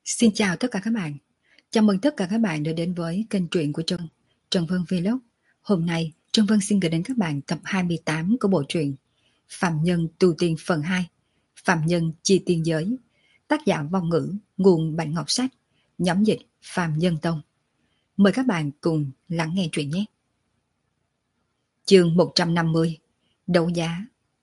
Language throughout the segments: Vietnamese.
Xin chào tất cả các bạn. Chào mừng tất cả các bạn đã đến với kênh truyện của Trần Vân Vlog. Hôm nay, Trần Vân xin gửi đến các bạn tập 28 của bộ truyện Phạm Nhân Tu Tiên phần 2, Phạm Nhân Chi Tiên Giới, tác giả Vong Ngữ, nguồn Bạch Ngọc Sách, nhóm dịch Phạm Nhân Tông. Mời các bạn cùng lắng nghe truyện nhé. Chương 150, đấu giá.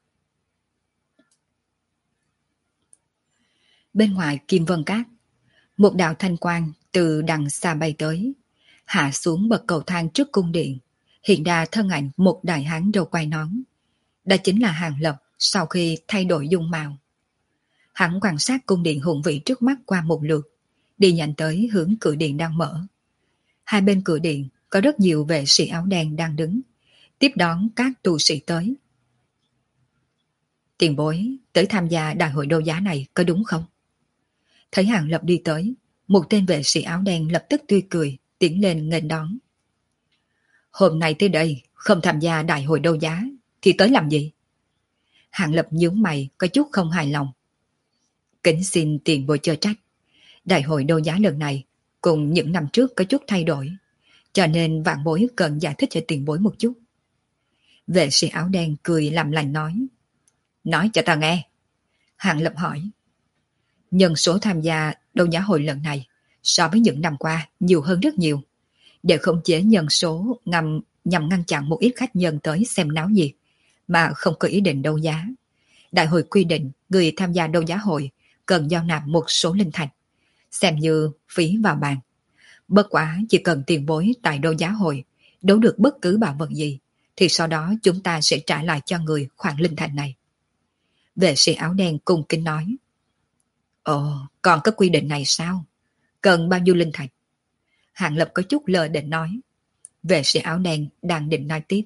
Bên ngoài Kim Vân Cát, một đạo thanh quang từ đằng xa bay tới, hạ xuống bậc cầu thang trước cung điện, hiện ra thân ảnh một đại hán râu quai nón. Đó chính là Hàng Lập sau khi thay đổi dung mạo. Hắn quan sát cung điện hùng vĩ trước mắt qua một lượt, đi nhanh tới hướng cửa điện đang mở. Hai bên cửa điện có rất nhiều vệ sĩ áo đen đang đứng, tiếp đón các tu sĩ tới. Tiền bối, tới tham gia đại hội đấu giá này có đúng không? Thấy Hàng Lập đi tới, một tên vệ sĩ áo đen lập tức tươi cười, tiến lên nghênh đón. Hôm nay tới đây, không tham gia đại hội đấu giá, thì tới làm gì? Hàng Lập nhướng mày, có chút không hài lòng. Kính xin tiền bối chớ trách. Đại hội đấu giá lần này, cùng những năm trước có chút thay đổi, cho nên vạn bối cần giải thích cho tiền bối một chút. Vệ sĩ áo đen cười làm lành nói. Nói cho ta nghe. Hàng Lập hỏi. Nhân số tham gia đấu giá hội lần này so với những năm qua nhiều hơn rất nhiều. Để khống chế nhân số nhằm ngăn chặn một ít khách nhân tới xem náo nhiệt mà không có ý định đấu giá. Đại hội quy định người tham gia đấu giá hội cần giao nạp một số linh thạch, xem như phí vào bàn. Bất quá chỉ cần tiền bối tại đấu giá hội đấu được bất cứ bảo vật gì, thì sau đó chúng ta sẽ trả lại cho người khoản linh thạch này. Vệ sĩ áo đen cung kính nói. Ồ, còn có quy định này sao? Cần bao nhiêu linh thạch? Hàng Lập có chút lơ định nói. Vệ sĩ áo đen đang định nói tiếp.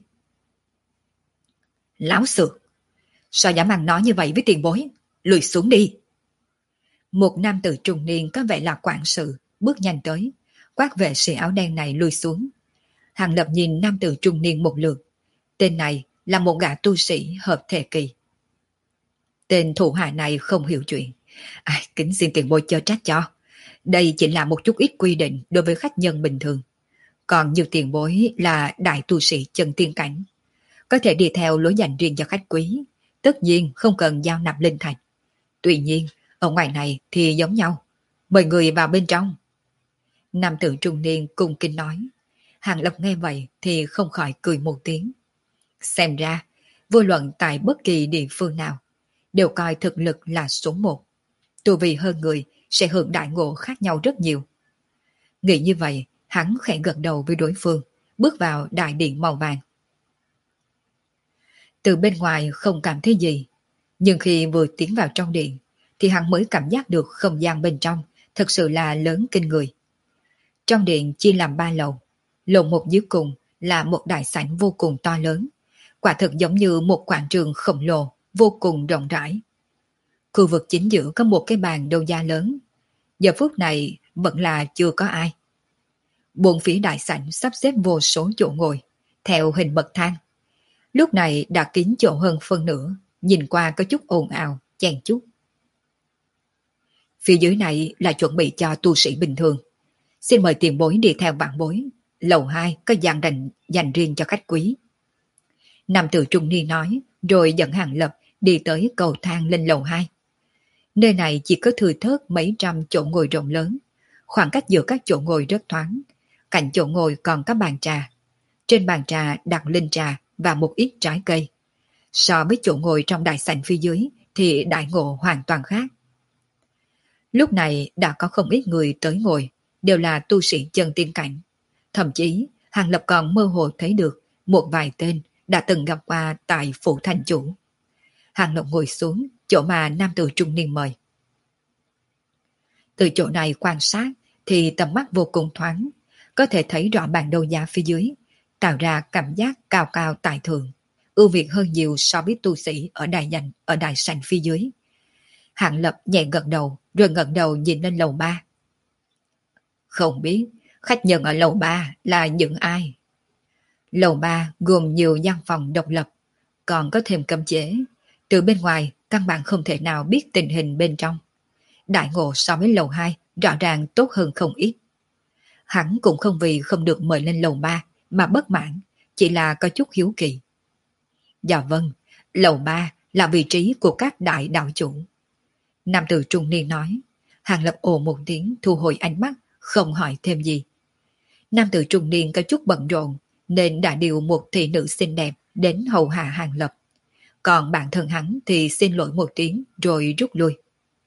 Láo xược, sao dám ăn nói như vậy với tiền bối? Lùi xuống đi. Một nam tử trung niên có vẻ là quản sự bước nhanh tới, quát vệ sĩ áo đen này lùi xuống. Hàng Lập nhìn nam tử trung niên một lượt. Tên này là một gã tu sĩ hợp thể kỳ. Tên thủ hạ này không hiểu chuyện. Kính xin tiền bối chớ trách cho. Đây chỉ là một chút ít quy định đối với khách nhân bình thường. Còn nhiều tiền bối là đại tu sĩ chân tiên cảnh, có thể đi theo lối dành riêng cho khách quý, tất nhiên không cần giao nạp linh thạch. Tuy nhiên, ở ngoài này thì giống nhau. Mời người vào bên trong. Nam tử trung niên cung kính nói. Hàng Lập nghe vậy thì không khỏi cười một tiếng. Xem ra, vô luận tại bất kỳ địa phương nào, đều coi thực lực là số một. Tu vi hơn người sẽ hưởng đại ngộ khác nhau rất nhiều. Nghĩ như vậy, hắn khẽ gật đầu với đối phương, bước vào đại điện màu vàng. Từ bên ngoài không cảm thấy gì, nhưng khi vừa tiến vào trong điện, thì hắn mới cảm giác được không gian bên trong thật sự là lớn kinh người. Trong điện chia làm 3 lầu, lầu một dưới cùng là một đại sảnh vô cùng to lớn, quả thực giống như một quảng trường khổng lồ, vô cùng rộng rãi. Khu vực chính giữa có một cái bàn đấu giá lớn, giờ phút này vẫn là chưa có ai. Bốn phía đại sảnh sắp xếp vô số chỗ ngồi, theo hình bậc thang. Lúc này đã kín chỗ hơn phân nửa, nhìn qua có chút ồn ào, chen chúc. Phía dưới này là chuẩn bị cho tu sĩ bình thường. Xin mời tiền bối đi theo vạn bối. Lầu 2 có gian dành riêng cho khách quý. Nam tử trung niên nói, rồi dẫn Hàng Lập đi tới cầu thang lên lầu 2. Nơi này chỉ có thừa thớt mấy trăm chỗ ngồi rộng lớn. Khoảng cách giữa các chỗ ngồi rất thoáng. Cạnh chỗ ngồi còn có bàn trà. Trên bàn trà đặt linh trà và một ít trái cây. So với chỗ ngồi trong đại sảnh phía dưới thì đại ngộ hoàn toàn khác. Lúc này đã có không ít người tới ngồi, đều là tu sĩ chân tiên cảnh. Thậm chí Hàng Lập còn mơ hồ thấy được một vài tên đã từng gặp qua tại phủ thành chủ. Hàng Lập ngồi xuống chỗ mà nam tử trung niên mời. Từ chỗ này quan sát thì tầm mắt vô cùng thoáng, có thể thấy rõ bàn đấu giá phía dưới, tạo ra cảm giác cao cao tại thượng, ưu việt hơn nhiều so với tu sĩ ở đại sảnh phía dưới. Hàng Lập nhẹ gật đầu, rồi ngẩng đầu nhìn lên lầu 3. Không biết khách nhân ở lầu 3 là những ai? Lầu 3 gồm nhiều gian phòng độc lập, còn có thêm cấm chế. Từ bên ngoài căn bản không thể nào biết tình hình bên trong. đại ngộ so với lầu 2 rõ ràng tốt hơn không ít. Hắn cũng không vì không được mời lên lầu 3 mà bất mãn, chỉ là có chút hiếu kỳ. Dạ vâng, lầu 3 là vị trí của các đại đạo chủ. Nam tử trung niên nói. Hàng Lập ồ một tiếng thu hồi ánh mắt, không hỏi thêm gì. Nam tử trung niên có chút bận rộn, nên đã điều một thị nữ xinh đẹp đến hầu hạ Hàng Lập. Còn bản thân hắn thì xin lỗi một tiếng rồi rút lui.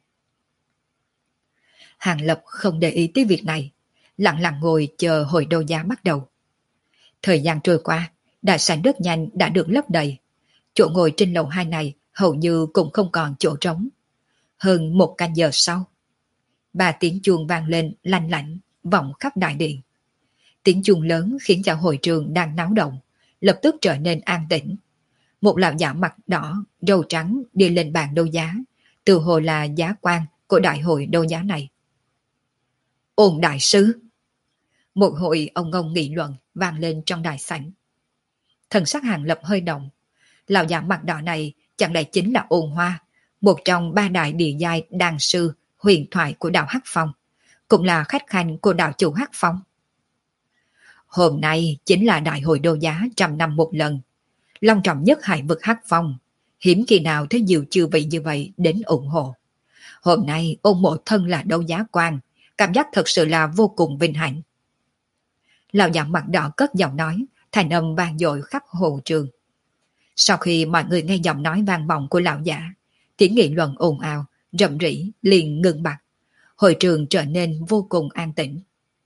Hàng Lập không để ý tới việc này, lặng lặng ngồi chờ hội đấu giá bắt đầu. Thời gian trôi qua, đại sảnh rất nhanh đã được lấp đầy. Chỗ ngồi trên lầu 2 này hầu như cũng không còn chỗ trống. Hơn một canh giờ sau, 3 tiếng chuông vang lên lanh lảnh, vọng khắp đại điện. Tiếng chuông lớn khiến cho hội trường đang náo động, lập tức trở nên an tĩnh. Một lão giả mặt đỏ, râu trắng đi lên bàn đấu giá, từ hồ là giá quan của đại hội đấu giá này. Ôn đại sứ! Một hội ông ngông nghị luận vang lên trong đại sảnh. Thần sắc Hàng Lập hơi động. Lão giả mặt đỏ này chẳng lẽ chính là Ôn Hoa, một trong 3 đại địa giai đàn sư huyền thoại của đạo Hắc Phong, cũng là khách khanh của đạo chủ Hắc Phong. Hôm nay chính là đại hội đấu giá 100 năm một lần, long trọng nhất hải vực Hắc Phong, hiếm khi nào thấy nhiều chư vị như vậy đến ủng hộ. Hôm nay Ôn mộ thân là đấu giá quan, cảm giác thật sự là vô cùng vinh hạnh. Lão giả mặt đỏ cất giọng nói, thành âm vang dội khắp hội trường. Sau khi mọi người nghe giọng nói vang vọng của lão giả, tiếng nghị luận ồn ào, rầm rĩ liền ngừng bặt. Hội trường trở nên vô cùng an tĩnh.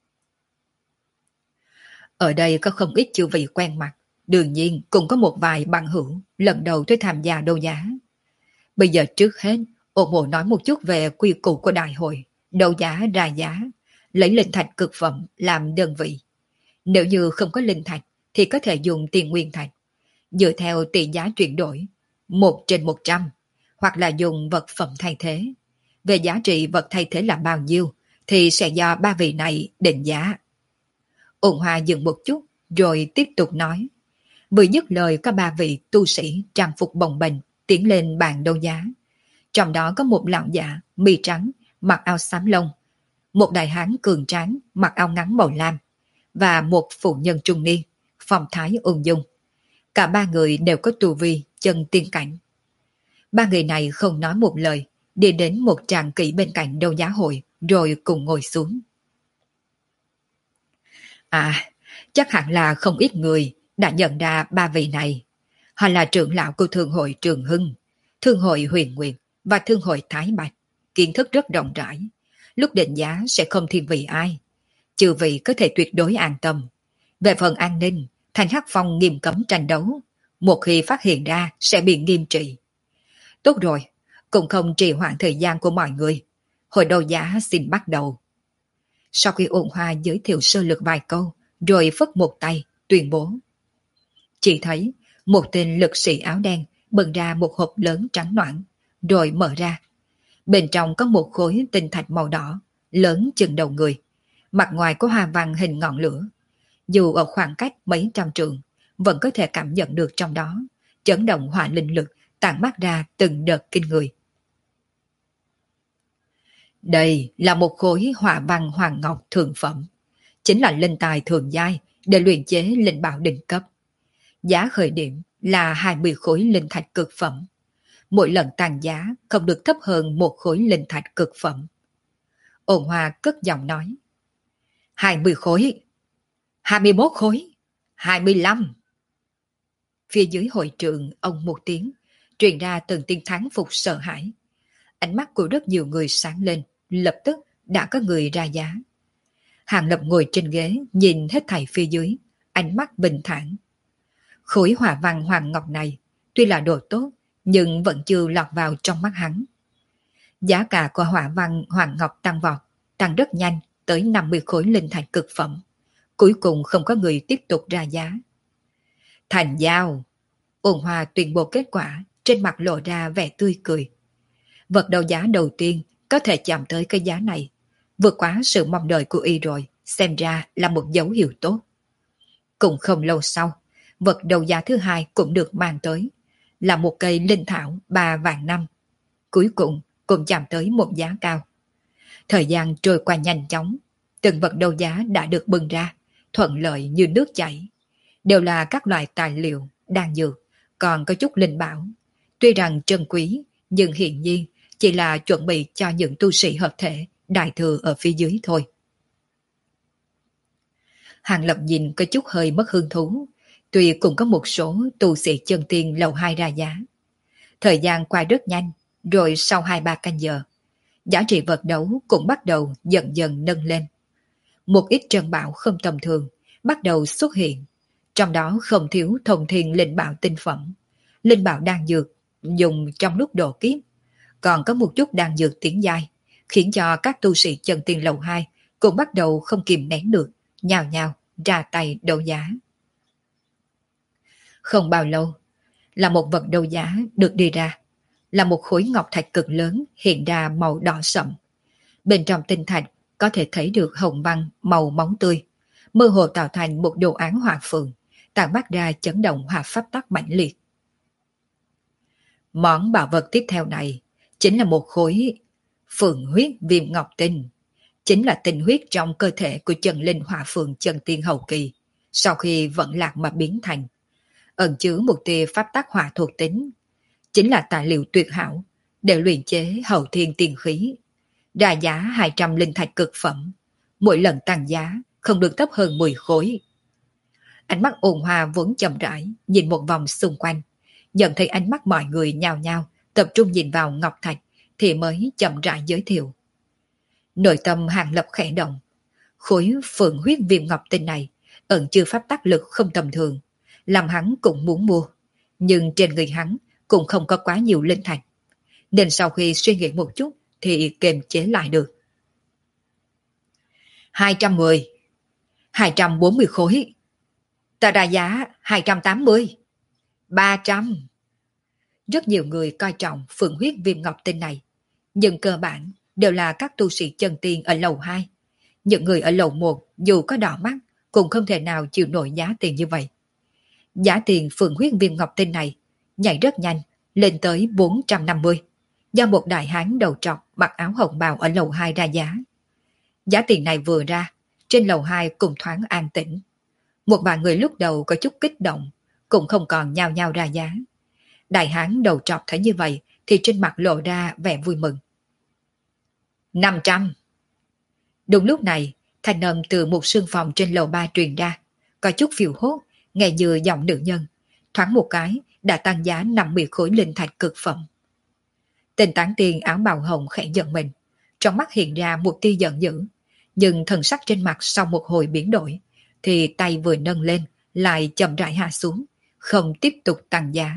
Ở đây có không ít chư vị quen mặt, đương nhiên cũng có một vài bằng hữu lần đầu tới tham gia đấu giá. Bây giờ trước hết, Ôn mộ nói một chút về quy củ của đại hội, đấu giá ra giá, lấy linh thạch cực phẩm làm đơn vị. Nếu như không có linh thạch thì có thể dùng tiền nguyên thạch, dựa theo tỷ giá chuyển đổi 1/100, hoặc là dùng vật phẩm thay thế. Về giá trị vật thay thế là bao nhiêu thì sẽ do 3 vị này định giá. Ôn Hoa dừng một chút rồi tiếp tục nói. Vừa dứt lời có 3 vị tu sĩ trang phục bồng bềnh tiến lên bàn đấu giá. Trong đó có một lão giả mi trắng mặc áo xám lông, một đại hán cường tráng mặc áo ngắn màu lam và một phụ nhân trung niên phong thái ung dung. Cả 3 người đều có tu vi chân tiên cảnh. 3 người này không nói một lời, đi đến một tràng kỹ bên cạnh đấu giá hội rồi cùng ngồi xuống. À, chắc hẳn là không ít người đã nhận ra 3 vị này. Họ là trưởng lão của Thương hội Trường Hưng, Thương hội Huyền Nguyệt và Thương hội Thái Bạch, kiến thức rất rộng rãi. Lúc định giá sẽ không thiên vị ai. Chư vị có thể tuyệt đối an tâm. Về phần an ninh, Thành Hắc Phong nghiêm cấm tranh đấu. Một khi phát hiện ra sẽ bị nghiêm trị. Tốt rồi, cũng không trì hoãn thời gian của mọi người. Hội đấu giá xin bắt đầu. Sau khi Ôn Hoa giới thiệu sơ lược vài câu, rồi phất một tay, tuyên bố. Chỉ thấy một tên lực sĩ áo đen bưng ra một hộp lớn trắng noãn, rồi mở ra. Bên trong có một khối tinh thạch màu đỏ, lớn chừng đầu người. Mặt ngoài có hoa văn hình ngọn lửa. Dù ở khoảng cách mấy trăm trượng, vẫn có thể cảm nhận được trong đó, chấn động hỏa linh lực tản mát ra từng đợt kinh người. Đây là một khối hỏa văn hoàng ngọc thượng phẩm, chính là linh tài thường giai để luyện chế linh bảo đỉnh cấp. Giá khởi điểm là 20 khối linh thạch cực phẩm. Mỗi lần tăng giá không được thấp hơn một khối linh thạch cực phẩm. Ôn Hoa cất giọng nói. 20 khối, 21 khối, 25. Phía dưới hội trường ông một tiếng, truyền ra từng tiếng thán phục sợ hãi. Ánh mắt của rất nhiều người sáng lên, lập tức đã có người ra giá. Hàng Lập ngồi trên ghế, nhìn hết thảy phía dưới, ánh mắt bình thản. Khối hỏa văn hoàng ngọc này, tuy là đồ tốt, nhưng vẫn chưa lọt vào trong mắt hắn. Giá cả của hỏa văn hoàng ngọc tăng vọt, tăng rất nhanh, tới 50 khối linh thạch cực phẩm. Cuối cùng không có người tiếp tục ra giá. Thành giao! Ôn Hoa tuyên bố kết quả, trên mặt lộ ra vẻ tươi cười. Vật đấu giá đầu tiên có thể chạm tới cái giá này, vượt quá sự mong đợi của y rồi, xem ra là một dấu hiệu tốt. Cũng không lâu sau, vật đấu giá thứ hai cũng được mang tới, là một cây linh thảo 3 vạn năm. Cuối cùng cũng chạm tới một giá cao, Thời gian trôi qua nhanh chóng, từng vật đấu giá đã được bưng ra, thuận lợi như nước chảy. Đều là các loại tài liệu, đan dược, còn có chút linh bảo. Tuy rằng trân quý, nhưng hiển nhiên chỉ là chuẩn bị cho những tu sĩ hợp thể, đại thừa ở phía dưới thôi. Hàng Lập nhìn có chút hơi mất hứng thú, tuy cũng có một số tu sĩ chân tiên lầu 2 ra giá. Thời gian qua rất nhanh, rồi sau 2-3 canh giờ, giá trị vật đấu cũng bắt đầu dần dần nâng lên. Một ít trân bảo không tầm thường bắt đầu xuất hiện, trong đó không thiếu thông thiên linh bảo tinh phẩm, linh bảo đan dược dùng trong lúc độ kiếp, còn có một chút đan dược tiến giai, khiến cho các tu sĩ chân tiên lầu 2 cũng bắt đầu không kìm nén được, nhào nhào ra tay đấu giá. Không bao lâu, là một vật đấu giá được đi ra, là một khối ngọc thạch cực lớn hiện ra màu đỏ sậm. Bên trong tinh thạch có thể thấy được hồng văn màu máu tươi, mơ hồ tạo thành một đồ án hỏa phượng, tản mát ra chấn động hỏa pháp tắc mãnh liệt. Món bảo vật tiếp theo này chính là một khối phượng huyết viêm ngọc tinh, chính là tinh huyết trong cơ thể của chân linh hỏa phượng chân tiên hậu kỳ, sau khi vận lạc mà biến thành, ẩn chứa một tia pháp tắc hỏa thuộc tính, chính là tài liệu tuyệt hảo để luyện chế hậu thiên tiên khí, ra giá 200 linh thạch cực phẩm, mỗi lần tăng giá không được thấp hơn 10 khối. Ánh mắt ôn hòa vốn chậm rãi nhìn một vòng xung quanh, nhận thấy ánh mắt mọi người nhao nhao tập trung nhìn vào ngọc thạch thì mới chậm rãi giới thiệu. Nội tâm Hàng Lập khẽ động, khối phượng huyết viêm ngọc tinh này ẩn chứa pháp tắc lực không tầm thường, làm hắn cũng muốn mua, nhưng trên người hắn cũng không có quá nhiều linh thạch, nên sau khi suy nghĩ một chút thì kiềm chế lại được. 210, 240 khối, ta ra giá 280, 300. Rất nhiều người coi trọng phượng huyết viêm ngọc tinh này, nhưng cơ bản đều là các tu sĩ chân tiên ở lầu 2. Những người ở lầu 1 dù có đỏ mắt cũng không thể nào chịu nổi giá tiền như vậy. Giá tiền phượng huyết viêm ngọc tinh này nhảy rất nhanh, lên tới 450, do một đại hán đầu trọc mặc áo hồng bào ở lầu 2 ra giá. Giá tiền này vừa ra, trên lầu 2 cùng thoáng an tĩnh. Một vài người lúc đầu có chút kích động, cũng không còn nhao nhao ra giá. Đại hán đầu trọc thấy như vậy thì trên mặt lộ ra vẻ vui mừng. 500. Đúng lúc này, thanh âm từ một sương phòng trên lầu 3 truyền ra, có chút phiêu hốt, nghe như giọng nữ nhân, thoáng một cái đã tăng giá 50 khối linh thạch cực phẩm. Tên tán tiền áo bào hồng khẽ giận mình, trong mắt hiện ra một tia giận dữ, nhưng thần sắc trên mặt sau một hồi biến đổi, thì tay vừa nâng lên lại chậm rãi hạ xuống, không tiếp tục tăng giá.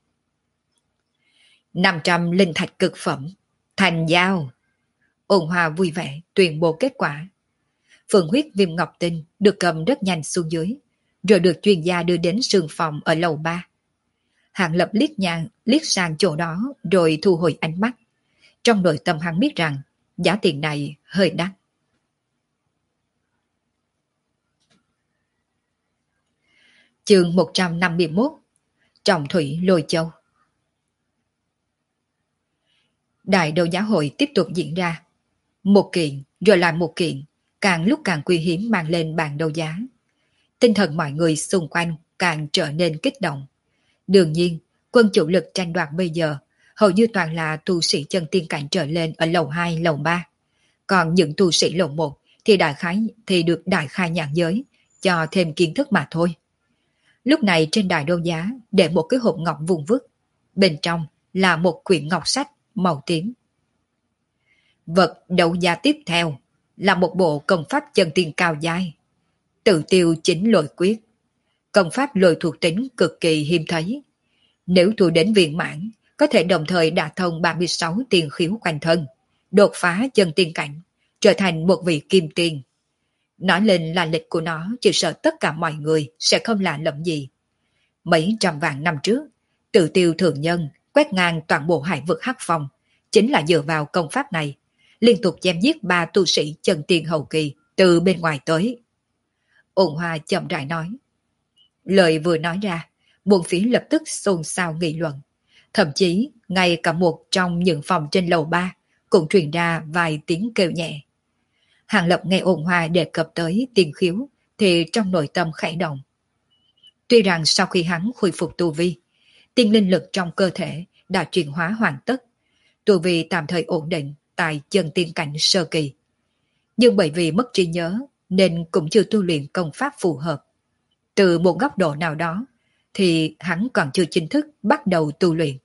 500 linh thạch cực phẩm, thành giao. Ôn hòa vui vẻ tuyên bố kết quả. Phượng huyết viêm ngọc tinh được cầm rất nhanh xuống dưới, rồi được chuyên gia đưa đến sương phòng ở lầu 3. Hàng Lập liếc sang chỗ đó rồi thu hồi ánh mắt. Trong nội tâm hắn biết rằng giá tiền này hơi đắt. Chương 151, Trọng thủy lôi châu. Đại đấu giá hội tiếp tục diễn ra. Một kiện rồi lại một kiện, càng lúc càng quý hiếm mang lên bàn đấu giá. Tinh thần mọi người xung quanh càng trở nên kích động. Đương nhiên, quân chủ lực tranh đoạt bây giờ hầu như toàn là tu sĩ chân tiên cảnh trở lên ở lầu 2, lầu 3. Còn những tu sĩ lầu 1 thì được đại khai nhãn giới, cho thêm kiến thức mà thôi. Lúc này trên đài đấu giá để một cái hộp ngọc vuông vức, bên trong là một quyển ngọc sách màu tím. Vật đấu giá tiếp theo là một bộ công pháp chân tiên cao giai, tự tiêu chính lôi quyết. Công pháp lôi thuộc tính cực kỳ hiếm thấy. Nếu thu đến viên mãn, có thể đồng thời đả thông 36 tiền khiếu quanh thân, đột phá chân tiên cảnh, trở thành một vị kim tiên. Nói lên là lịch của nó, chỉ sợ tất cả mọi người sẽ không lạ lẫm gì. Mấy trăm vạn năm trước, tự tiêu thường nhân quét ngang toàn bộ hải vực Hắc Phong, chính là dựa vào công pháp này, liên tục chém giết 3 tu sĩ chân tiên hậu kỳ từ bên ngoài tới. Ôn Hoa chậm rãi nói. Lời vừa nói ra, buôn phía lập tức xôn xao nghị luận. Thậm chí, ngay cả một trong những phòng trên lầu 3 cũng truyền ra vài tiếng kêu nhẹ. Hàng Lập nghe Ôn Hoa đề cập tới tiên khiếu thì trong nội tâm khẽ động. Tuy rằng sau khi hắn khôi phục tu vi, tiên linh lực trong cơ thể đã chuyển hóa hoàn tất, tu vi tạm thời ổn định tại chân tiên cảnh sơ kỳ. Nhưng bởi vì mất trí nhớ nên cũng chưa tu luyện công pháp phù hợp. Từ một góc độ nào đó thì hắn còn chưa chính thức bắt đầu tu luyện.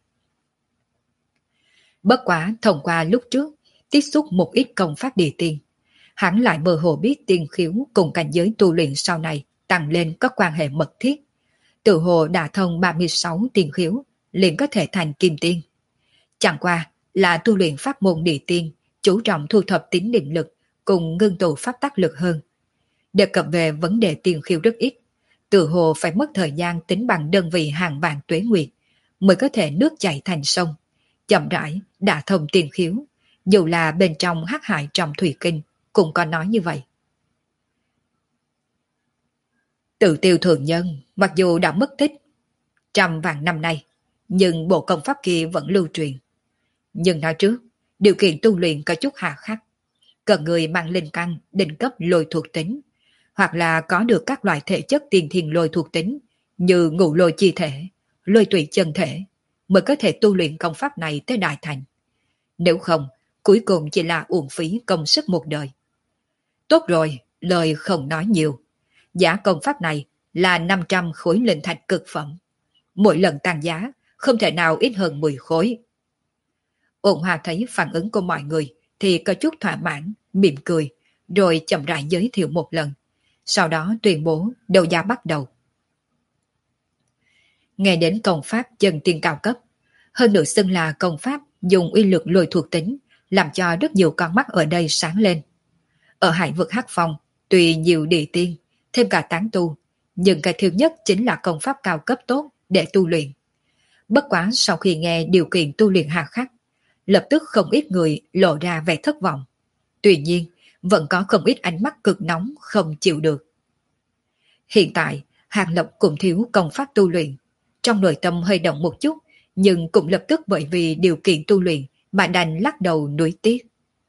Bất quá thông qua lúc trước tiếp xúc một ít công pháp địa tiên, hắn lại mơ hồ biết tiên khiếu cùng cảnh giới tu luyện sau này tăng lên có quan hệ mật thiết. Tự hồ đã thông 36 tiên khiếu liền có thể thành kim tiên. Chẳng qua là tu luyện pháp môn địa tiên, chú trọng thu thập tín niệm lực cùng ngưng tụ pháp tác lực hơn. Đề cập về vấn đề tiên khiếu rất ít, tự hồ phải mất thời gian tính bằng đơn vị hàng vạn tuế nguyệt mới có thể nước chảy thành sông, chậm rãi đã thông tiên khiếu, dù là bên trong hắc hải trong thủy kinh cũng có nói như vậy. Tự tiêu thường nhân mặc dù đã mất tích trăm vạn năm nay, nhưng bộ công pháp kia vẫn lưu truyền. Nhưng nói trước, điều kiện tu luyện có chút hà khắc, cần người mang linh căn đỉnh cấp lôi thuộc tính, hoặc là có được các loại thể chất tiên thiên lôi thuộc tính như ngũ lôi chi thể, lôi tùy chân thể, mới có thể tu luyện công pháp này tới đại thành. Nếu không, cuối cùng chỉ là uổng phí công sức một đời. Tốt rồi, lời không nói nhiều. Giá công pháp này là 500 khối linh thạch cực phẩm. Mỗi lần tăng giá, không thể nào ít hơn 10 khối. Ôn Hòa thấy phản ứng của mọi người thì có chút thỏa mãn, mỉm cười, rồi chậm rãi giới thiệu một lần. Sau đó tuyên bố đấu giá bắt đầu. Nghe đến công pháp chân tiên cao cấp, hơn nữa xưng là công pháp dùng uy lực lôi thuộc tính, làm cho rất nhiều con mắt ở đây sáng lên. Ở hải vực Hắc Phong, tuy nhiều địa tiên, thêm cả tán tu, nhưng cái thiếu nhất chính là công pháp cao cấp tốt để tu luyện. Bất quá sau khi nghe điều kiện tu luyện hà khắc, lập tức không ít người lộ ra vẻ thất vọng. Tuy nhiên, vẫn có không ít ánh mắt cực nóng không chịu được. Hiện tại, Hàng Lập cũng thiếu công pháp tu luyện. Trong nội tâm hơi động một chút, nhưng cũng lập tức bởi vì điều kiện tu luyện mà đành lắc đầu nuối tiếc.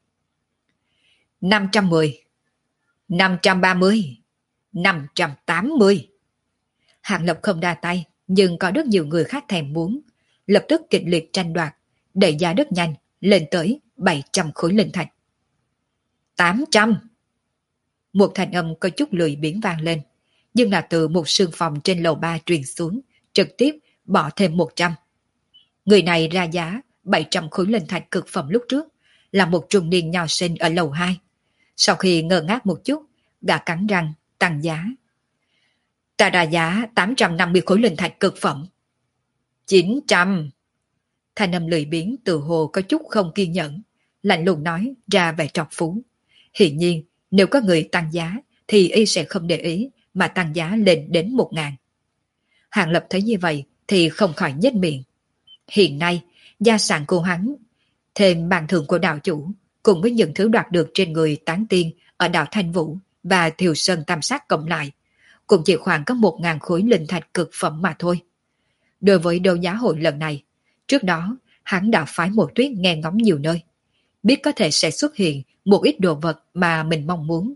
510, 530, 580. Hàng Lập không đa tay, nhưng có rất nhiều người khác thèm muốn, lập tức kịch liệt tranh đoạt, đẩy giá rất nhanh, lên tới 700 khối linh thạch. 800. Một thanh âm có chút lười biếng vang lên, nhưng là từ một sương phòng trên lầu 3 truyền xuống, trực tiếp bỏ thêm 100. Người này ra giá 700 khối linh thạch cực phẩm lúc trước, là một trung niên nho sinh ở lầu 2. Sau khi ngơ ngác một chút, gã cắn răng, tăng giá. Ta ra giá 850 khối linh thạch cực phẩm. 900. Thanh âm lười biếng từ hồ có chút không kiên nhẫn, lạnh lùng nói ra vẻ trọc phú. Hiển nhiên, nếu có người tăng giá, thì y sẽ không để ý mà tăng giá lên đến 1.000. Hàng Lập thấy như vậy thì không khỏi nhếch miệng. Hiện nay, gia sản của hắn, thêm bàn thưởng của đạo chủ, cùng với những thứ đoạt được trên người tán tiên ở đảo Thanh Vũ và Thiều Sơn Tam Sát cộng lại, cũng chỉ khoảng có 1.000 khối linh thạch cực phẩm mà thôi. Đối với đấu giá hội lần này, trước đó hắn đã phái một tuyết nghe ngóng nhiều nơi, biết có thể sẽ xuất hiện một ít đồ vật mà mình mong muốn.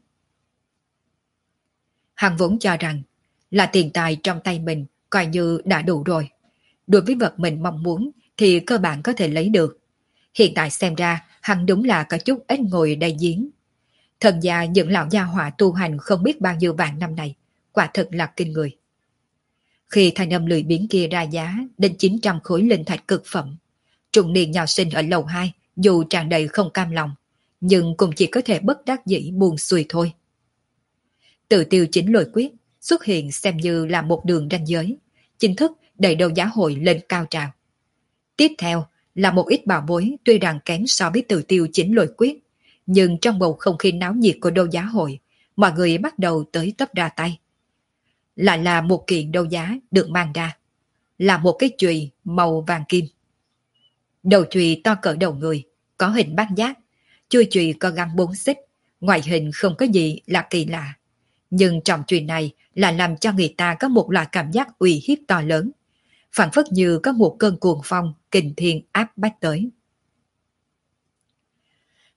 Hắn vốn cho rằng là tiền tài trong tay mình coi như đã đủ rồi. Đối với vật mình mong muốn thì cơ bản có thể lấy được. Hiện tại xem ra hắn đúng là có chút ít ngồi đầy giếng. Thần gia những lão gia hỏa tu hành không biết bao nhiêu vạn năm này, quả thật là kinh người. Khi thanh âm lười biếng kia ra giá đến 900 khối linh thạch cực phẩm, trung niên nho sinh ở lầu 2 dù tràn đầy không cam lòng, nhưng cũng chỉ có thể bất đắc dĩ buông xuôi thôi. Tự tiêu chính lôi quyết xuất hiện xem như là một đường ranh giới, chính thức đẩy đấu giá hội lên cao trào. Tiếp theo là một ít bảo bối tuy rằng kém so với tự tiêu chính lôi quyết, nhưng trong bầu không khí náo nhiệt của đấu giá hội, mọi người bắt đầu tới tấp ra tay. Lại là một kiện đấu giá được mang ra, là một cái chùy màu vàng kim. Đầu chùy to cỡ đầu người, có hình bát giác, chuôi chùy có gắn 4 xích, ngoại hình không có gì là kỳ lạ. Nhưng trọng chùy này là làm cho người ta có một loại cảm giác uy hiếp to lớn, phảng phất như có một cơn cuồng phong kình thiên áp bách tới.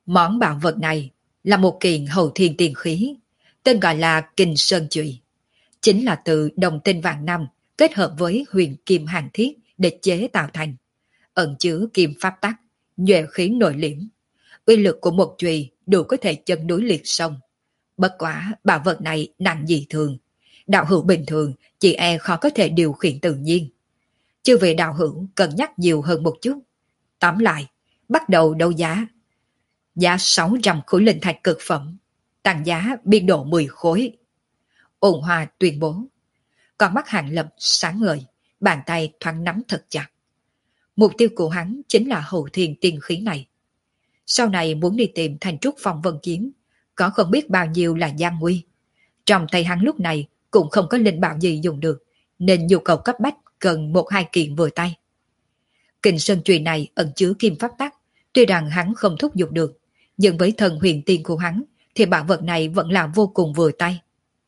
Món bảo vật này là một kiện hậu thiên tiền khí, tên gọi là Kình Sơn Chùy, chính là từ đồng tinh vạn năm kết hợp với huyền kim hàng thiết để chế tạo thành, ẩn chứa kim pháp tắc, nhuệ khí nội liễm. Uy lực của một chùy đủ có thể chân núi liệt sông. Bất quả bảo vật này nặng dị thường, đạo hữu bình thường chỉ e khó có thể điều khiển tự nhiên. Chư vị đạo hữu cân nhắc nhiều hơn một chút. Tóm lại, bắt đầu đấu giá. Giá 600 khối linh thạch cực phẩm, tăng giá biên độ 10 khối. Ôn Hòa tuyên bố. Con mắt Hàng Lập sáng ngời, bàn tay thoáng nắm thật chặt. Mục tiêu của hắn chính là hậu thiên tiên khí này. Sau này muốn đi tìm Thành Trúc Phong Vân Kiếm, có không biết bao nhiêu là gian nguy. Trong tay hắn lúc này cũng không có linh bảo gì dùng được, nên nhu cầu cấp bách cần một hai kiện vừa tay. Kình Sơn Chùy này ẩn chứa kim pháp tắc, tuy rằng hắn không thúc giục được, nhưng với thần huyền tiên của hắn thì bảo vật này vẫn là vô cùng vừa tay.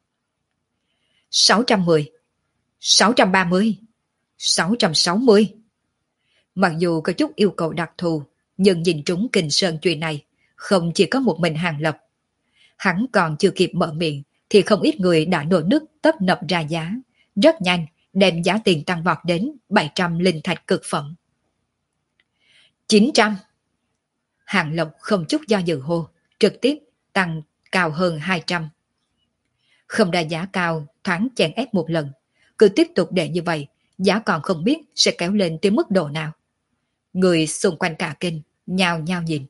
610, 630, 660. Mặc dù có chút yêu cầu đặc thù, nhưng nhìn trúng Kình Sơn Chùy này không chỉ có một mình Hàng Lập. Hắn còn chưa kịp mở miệng thì không ít người đã nổi nức tấp nập ra giá, rất nhanh đem giá tiền tăng vọt đến 700 linh thạch cực phẩm. 900. Hàng Lập không chút do dự hô, trực tiếp tăng cao hơn 200. Không đa giá cao thoáng chèn ép một lần, cứ tiếp tục để như vậy, giá còn không biết sẽ kéo lên tới mức độ nào. Người xung quanh cả kinh, nhao nhao nhìn.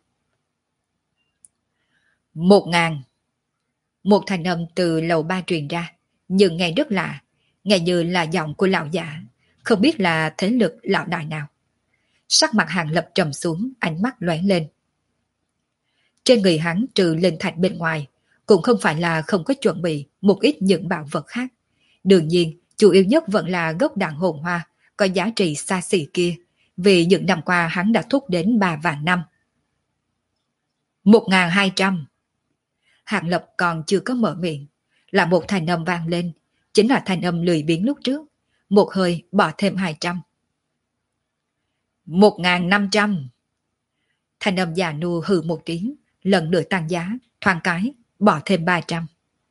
1.000. Một thanh âm từ lầu ba truyền ra, nhưng nghe rất lạ, nghe như là giọng của lão giả, không biết là thế lực lão đại nào. Sắc mặt Hàng Lập trầm xuống, ánh mắt lóe lên. Trên người hắn trừ linh thạch bên ngoài, cũng không phải là không có chuẩn bị một ít những bảo vật khác. Đương nhiên, chủ yếu nhất vẫn là gốc đàn hồn hoa, có giá trị xa xỉ kia, vì những năm qua hắn đã thúc đến 3 vạn năm. 1.200. Hàng Lập còn chưa có mở miệng, là một thanh âm vang lên, chính là thanh âm lười biếng lúc trước, một hơi bỏ thêm 200. 1.500. Thanh âm già nua hừ một tiếng, lần nữa tăng giá, thoáng cái, bỏ thêm 300.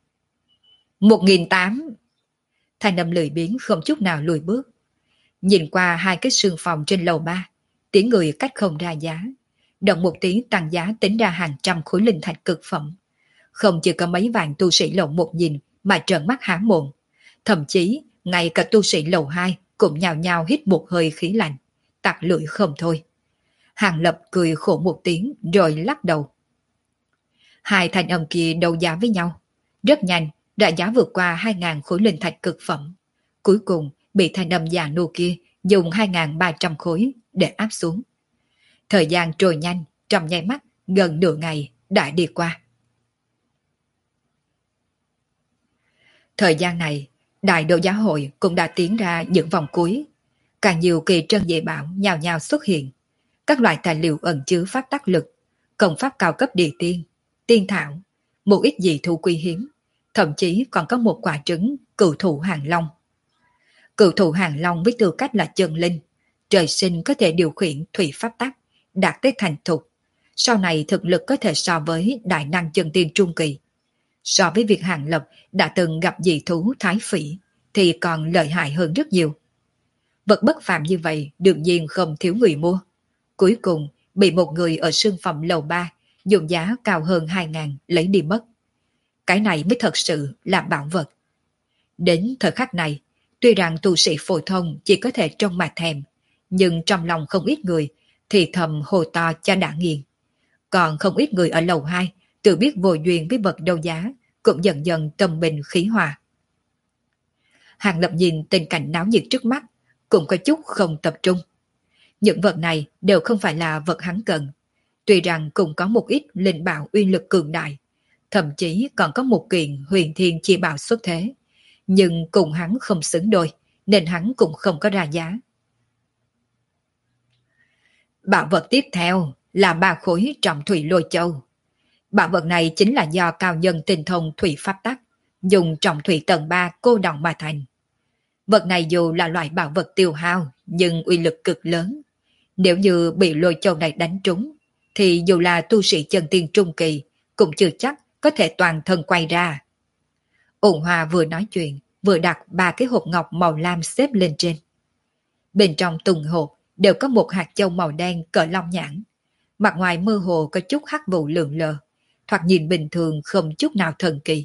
1.800. Thanh âm lười biếng không chút nào lùi bước. Nhìn qua hai cái sương phòng trên lầu 3, tiếng người cách không ra giá, động một tiếng tăng giá tính ra hàng trăm khối linh thạch cực phẩm. Không chỉ có mấy vạn tu sĩ lầu 1 nhìn mà trợn mắt há mồm, thậm chí ngay cả tu sĩ lầu 2 cũng nhào nhào hít một hơi khí lạnh, tặc lưỡi không thôi. Hàng Lập cười khổ một tiếng rồi lắc đầu. Hai thanh âm kia đấu giá với nhau, rất nhanh đã giá vượt qua 2.000 khối linh thạch cực phẩm. Cuối cùng bị thanh âm già nua kia dùng 2.300 khối để áp xuống. Thời gian trôi nhanh, trong nháy mắt gần nửa ngày đã đi qua. Thời gian này, đại đấu giá hội cũng đã tiến ra những vòng cuối. Càng nhiều kỳ trân dị bảo nhào nhào xuất hiện. Các loại tài liệu ẩn chứa pháp tác lực, công pháp cao cấp địa tiên, tiên thảo, một ít dị thú quý hiếm, thậm chí còn có một quả trứng cửu thụ hàng long. Cửu thụ hàng long với tư cách là chân linh, trời sinh có thể điều khiển thủy pháp tắc, đạt tới thành thục. Sau này thực lực có thể so với đại năng chân tiên trung kỳ. So với việc Hàng Lập đã từng gặp dị thú thái phỉ thì còn lợi hại hơn rất nhiều. Vật bất phàm như vậy đương nhiên không thiếu người mua. Cuối cùng bị một người ở sương phòng lầu 3 dùng giá cao hơn 2.000 lấy đi mất. Cái này mới thật sự là bảo vật. Đến thời khắc này, tuy rằng tu sĩ phổ thông chỉ có thể trông mà thèm, nhưng trong lòng không ít người thì thầm hồ to cho đã nghiền. Còn không ít người ở lầu 2 tự biết vô duyên với vật đấu giá cũng dần dần tâm bình khí hòa. Hàng Lập nhìn tình cảnh náo nhiệt trước mắt cũng có chút không tập trung. Những vật này đều không phải là vật hắn cần. Tuy rằng cũng có một ít linh bảo uy lực cường đại, thậm chí còn có một kiện huyền thiên chi bảo xuất thế, nhưng cùng hắn không xứng đôi, nên hắn cũng không có ra giá. Bảo vật tiếp theo là 3 khối trọng thủy lôi châu. Bảo vật này chính là do cao nhân tinh thông thủy pháp tắc, dùng trọng thủy tầng 3 cô đọng mà thành. Vật này dù là loại bảo vật tiêu hao, nhưng uy lực cực lớn. Nếu như bị lôi châu này đánh trúng, thì dù là tu sĩ chân tiên trung kỳ cũng chưa chắc có thể toàn thân quay ra. Ôn Hòa vừa nói chuyện, vừa đặt 3 cái hộp ngọc màu lam xếp lên trên. Bên trong từng hộp đều có một hạt châu màu đen cỡ long nhãn. Mặt ngoài mơ hồ có chút hắc vụ lượn lờ, thoạt nhìn bình thường không chút nào thần kỳ.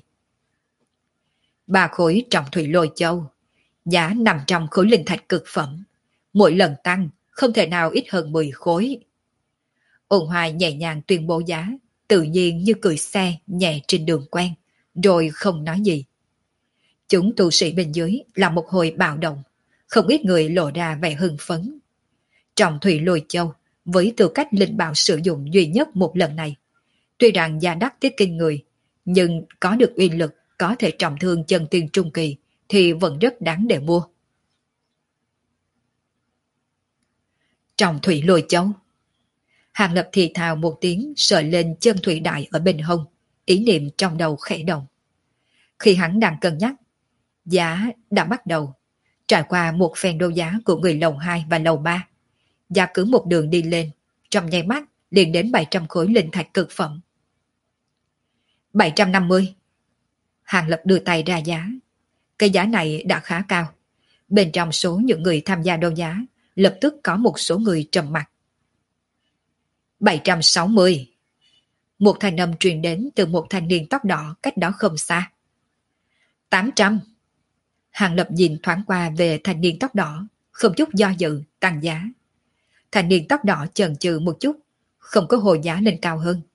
3 khối trọng thủy lôi châu, giá 500 khối linh thạch cực phẩm. Mỗi lần tăng không thể nào ít hơn 10 khối. Ôn Hòa nhẹ nhàng tuyên bố giá, tự nhiên như cười xe nhẹ trên đường quen, rồi không nói gì. Chúng tu sĩ bên dưới là một hồi bạo động, không ít người lộ ra vẻ hưng phấn. Trọng thủy lôi châu, với tư cách linh bảo sử dụng duy nhất một lần này, tuy rằng giá đắt tiết kinh người, nhưng có được uy lực có thể trọng thương chân tiên trung kỳ thì vẫn rất đáng để mua. Trọng thủy lôi châu. Hàng Lập thì thào một tiếng sợi lên chân thủy đại ở bên hông, ý niệm trong đầu khẽ động. Khi hắn đang cân nhắc, giá đã bắt đầu. Trải qua một phen đấu giá của người lầu 2 và lầu 3, giá cứ một đường đi lên, trong nháy mắt liền đến 700 khối linh thạch cực phẩm. 750. Hàng Lập đưa tay ra giá. Cái giá này đã khá cao. Bên trong số những người tham gia đấu giá, lập tức có một số người trầm mặc. 760. Một thanh âm truyền đến từ một thanh niên tóc đỏ cách đó không xa. 800. Hàng Lập nhìn thoáng qua về thanh niên tóc đỏ, không chút do dự, tăng giá. Thanh niên tóc đỏ chần chừ một chút, không có hồi giá lên cao hơn.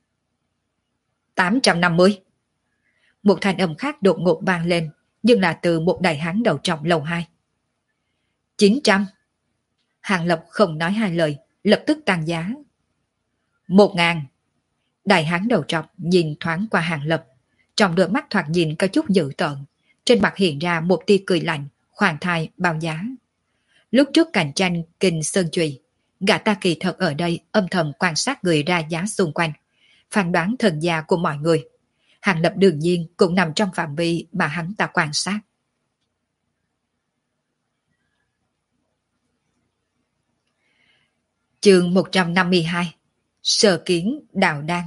850. Một thanh âm khác đột ngột vang lên, nhưng là từ một đại hán đầu trọc lầu 2. 900. Hàng Lập không nói hai lời, lập tức tăng giá. 1000. Đại hán đầu trọc nhìn thoáng qua Hàng Lập, trong đôi mắt thoạt nhìn có chút dữ tợn, trên mặt hiện ra một tia cười lạnh, khoan thai bao giá. Lúc trước cạnh tranh kinh sơn chùy, gã ta kỳ thật ở đây âm thầm quan sát người ra giá xung quanh, phán đoán thần gia của mọi người. Hàng Lập đương nhiên cũng nằm trong phạm vi mà hắn ta quan sát. Chương 152. Sở kiến đạo đan.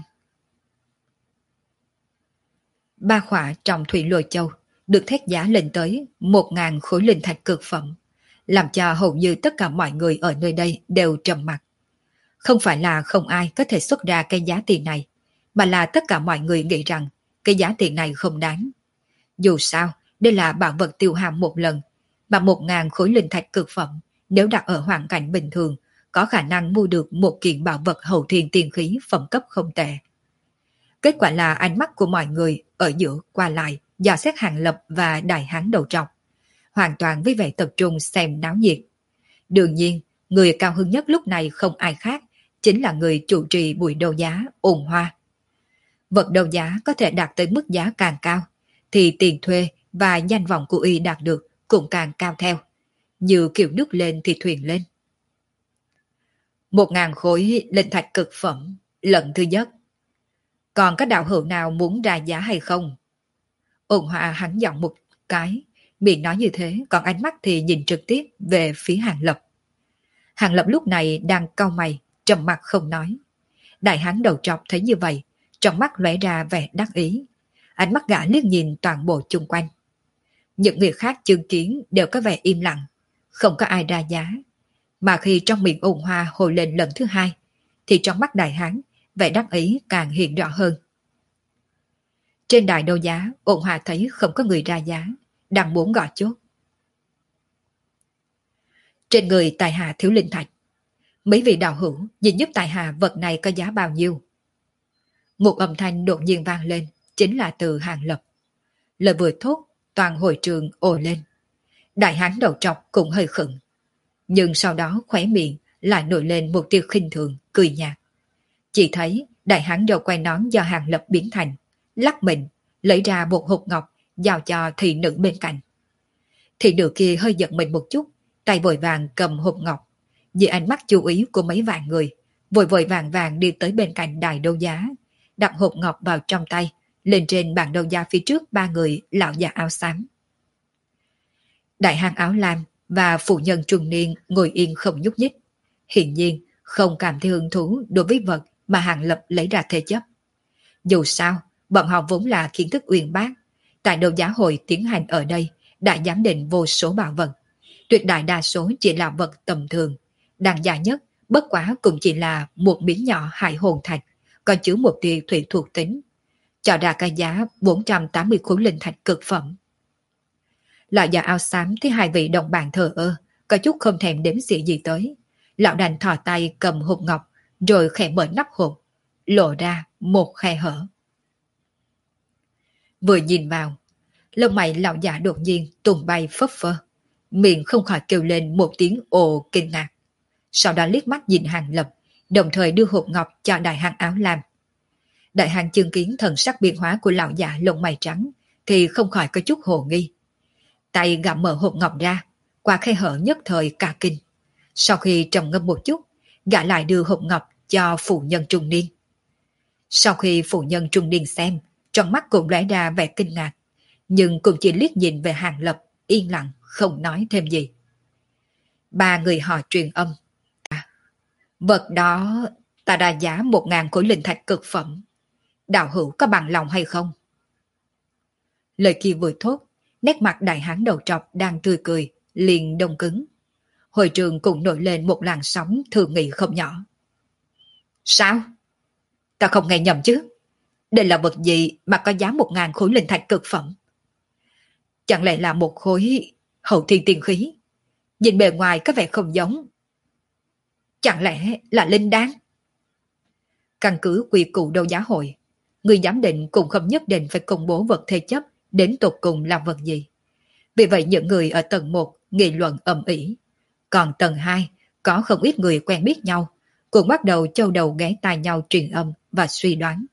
3 khỏa trong thủy lôi châu được thét giá lên tới 1000 khối linh thạch cực phẩm, làm cho hầu như tất cả mọi người ở nơi đây đều trầm mặc. Không phải là không ai có thể xuất ra cái giá tiền này, mà là tất cả mọi người nghĩ rằng cái giá tiền này không đáng. Dù sao, đây là bảo vật tiêu hao một lần, mà 1000 khối linh thạch cực phẩm nếu đặt ở hoàn cảnh bình thường có khả năng mua được một kiện bảo vật hậu thiên tiên khí phẩm cấp không tệ. Kết quả là ánh mắt của mọi người ở giữa qua lại dò xét Hàng Lập và đại hán đầu trọc, hoàn toàn với vẻ tập trung xem náo nhiệt. Đương nhiên, người cao hứng nhất lúc này không ai khác, chính là người chủ trì buổi đấu giá Ôn Hoa. Vật đấu giá có thể đạt tới mức giá càng cao, thì tiền thuê và danh vọng của y đạt được cũng càng cao theo. Như kiểu nước lên thì thuyền lên. 1000 khối linh thạch cực phẩm, lần thứ nhất. Còn có đạo hữu nào muốn ra giá hay không? Ôn Hòa hắn giọng một cái, miệng nói như thế, còn ánh mắt thì nhìn trực tiếp về phía Hàng Lập. Hàng Lập lúc này đang cau mày, trầm mặt không nói. Đại hán đầu trọc thấy như vậy, trong mắt lóe ra vẻ đắc ý. Ánh mắt gã liếc nhìn toàn bộ chung quanh. Những người khác chứng kiến đều có vẻ im lặng, không có ai ra giá. Mà khi trong miệng Ôn Hoa hồi lên lần thứ hai, thì trong mắt đại hán, vẻ đắc ý càng hiện rõ hơn. Trên đài đấu giá, Ôn Hoa thấy không có người ra giá, đang muốn gõ chốt. Trên người tài hạ thiếu linh thạch. Mấy vị đạo hữu nhìn giúp tài hạ vật này có giá bao nhiêu? Một âm thanh đột nhiên vang lên, chính là từ Hàng Lập. Lời vừa thốt, toàn hội trường ồ lên. Đại hán đầu trọc cũng hơi khựng. Nhưng sau đó khóe miệng lại nổi lên một tia khinh thường, cười nhạt. Chỉ thấy đại hán đầu quay nón do Hàng Lập biến thành, lắc mình, lấy ra một hộp ngọc, giao cho thị nữ bên cạnh. Thị nữ kia hơi giật mình một chút, tay vội vàng cầm hộp ngọc. Dưới ánh mắt chú ý của mấy vạn người, vội vội vàng vàng đi tới bên cạnh đài đấu giá, đặt hộp ngọc vào trong tay, lên trên bàn đấu giá phía trước 3 người lão già áo xám. Đại hán áo lam và phụ nhân trung niên ngồi yên không nhúc nhích, hiển nhiên không cảm thấy hứng thú đối với vật mà Hàng Lập lấy ra thế chấp. Dù sao, bọn họ vốn là kiến thức uyên bác. Tại đấu giá hội tiến hành ở đây đã giám định vô số bảo vật. Tuyệt đại đa số chỉ là vật tầm thường. Đáng giá nhất, bất quá cũng chỉ là một miếng nhỏ hải hồn thạch, có chứa một tia thủy thuộc tính. Cho ra cái giá 480 khối linh thạch cực phẩm. Lão già áo xám thấy hai vị đồng bạn thờ ơ, có chút không thèm đếm xỉa gì tới. Lão đành thò tay cầm hộp ngọc, rồi khẽ mở nắp hộp, lộ ra một khe hở. Vừa nhìn vào, lông mày lão già đột nhiên tung bay phấp phơ, miệng không khỏi kêu lên một tiếng ồ kinh ngạc. Sau đó liếc mắt nhìn Hàng Lập, đồng thời đưa hộp ngọc cho đại hán áo lam. Đại hán chứng kiến thần sắc biến hóa của lão già lông mày trắng, thì không khỏi có chút hồ nghi. Tay gặm mở hộp ngọc ra, qua khe hở nhất thời cả kinh. Sau khi trầm ngâm một chút, gã lại đưa hộp ngọc cho phụ nhân trung niên. Sau khi phụ nhân trung niên xem, trong mắt cũng lóe ra vẻ kinh ngạc, nhưng cũng chỉ liếc nhìn về Hàng Lập, yên lặng không nói thêm gì. Ba người họ truyền âm. Vật đó ta đã giá 1.000 khối linh thạch cực phẩm. Đạo hữu có bằng lòng hay không? Lời kia vừa thốt, nét mặt đại hán đầu trọc đang tươi cười, liền đông cứng. Hội trường cũng nổi lên một làn sóng thường nghị không nhỏ. Sao? Ta không nghe nhầm chứ? Đây là vật gì mà có giá 1.000 khối linh thạch cực phẩm? Chẳng lẽ là một khối hậu thiên tiên khí? Nhìn bề ngoài có vẻ không giống. Chẳng lẽ là linh đan? Căn cứ quy củ đấu giá hội, người giám định cũng không nhất định phải công bố vật thế chấp đến tột cùng là vật gì. Vì vậy những người ở tầng 1 nghị luận ầm ĩ, còn tầng 2 có không ít người quen biết nhau, cũng bắt đầu châu đầu ghé tai nhau truyền âm và suy đoán.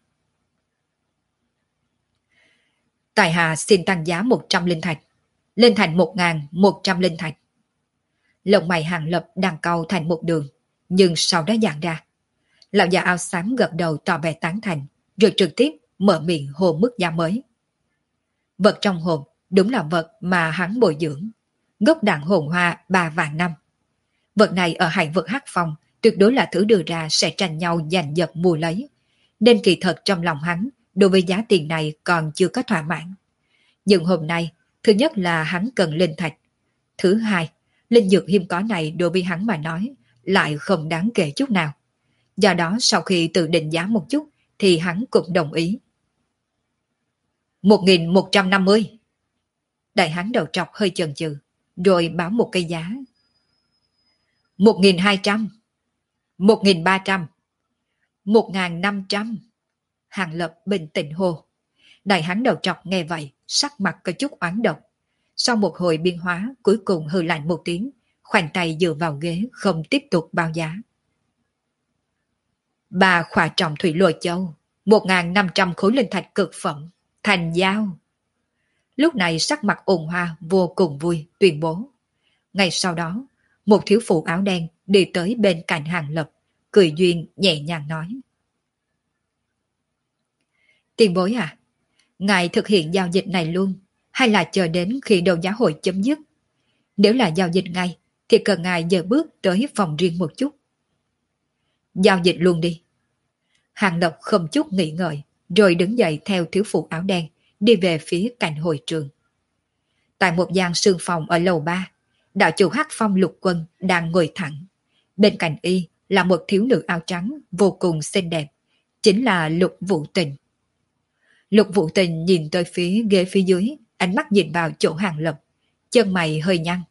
Tài hạ xin tăng giá 100 linh thạch, lên thành 1.100 linh thạch. Lông mày Hàng Lập đang cau thành một đường, nhưng sau đó giãn ra. Lão già áo xám gật đầu tỏ vẻ tán thành, rồi trực tiếp mở miệng hô mức giá mới. Vật trong hộp đúng là vật mà hắn bồi dưỡng, gốc đạn hồn hoa 3 vạn năm. Vật này ở hải vực Hắc Phong tuyệt đối là thứ đưa ra sẽ tranh nhau giành giật mua lấy, nên kỳ thật trong lòng hắn đối với giá tiền này còn chưa có thỏa mãn. Nhưng hôm nay, thứ nhất là hắn cần linh thạch, thứ hai, linh dược hiếm có này đối với hắn mà nói lại không đáng kể chút nào. Do đó sau khi tự định giá một chút thì hắn cũng đồng ý. 1.150. Đại hán đầu trọc hơi chần chừ, rồi báo một cây giá. 1.200, 1.300, 1.500. Hàng Lập bình tĩnh hô. Đại hán đầu trọc nghe vậy, sắc mặt có chút oán độc. Sau một hồi biến hóa, cuối cùng hừ lạnh một tiếng, khoanh tay dựa vào ghế, không tiếp tục báo giá. Bà khỏa trọng thủy lôi châu, 1.500 khối linh thạch cực phẩm, thành giao. Lúc này sắc mặt ôn hoa vô cùng vui, tuyên bố. Ngay sau đó, một thiếu phụ áo đen đi tới bên cạnh Hàng Lập, cười duyên nhẹ nhàng nói. Tiền bối à, ngài thực hiện giao dịch này luôn, hay là chờ đến khi đấu giá hội chấm dứt? Nếu là giao dịch ngay, thì cần ngài dời bước tới phòng riêng một chút. Giao dịch luôn đi. Hàng Lập không chút nghĩ ngợi, rồi đứng dậy theo thiếu phụ áo đen, đi về phía cạnh hội trường. Tại một gian sương phòng ở lầu 3, đạo chủ Hắc Phong Lục Quân đang ngồi thẳng. Bên cạnh y là một thiếu nữ áo trắng vô cùng xinh đẹp, chính là Lục Vũ Tình. Lục Vũ Tình nhìn tới phía ghế phía dưới, ánh mắt nhìn vào chỗ Hàng Lập, chân mày hơi nhăn.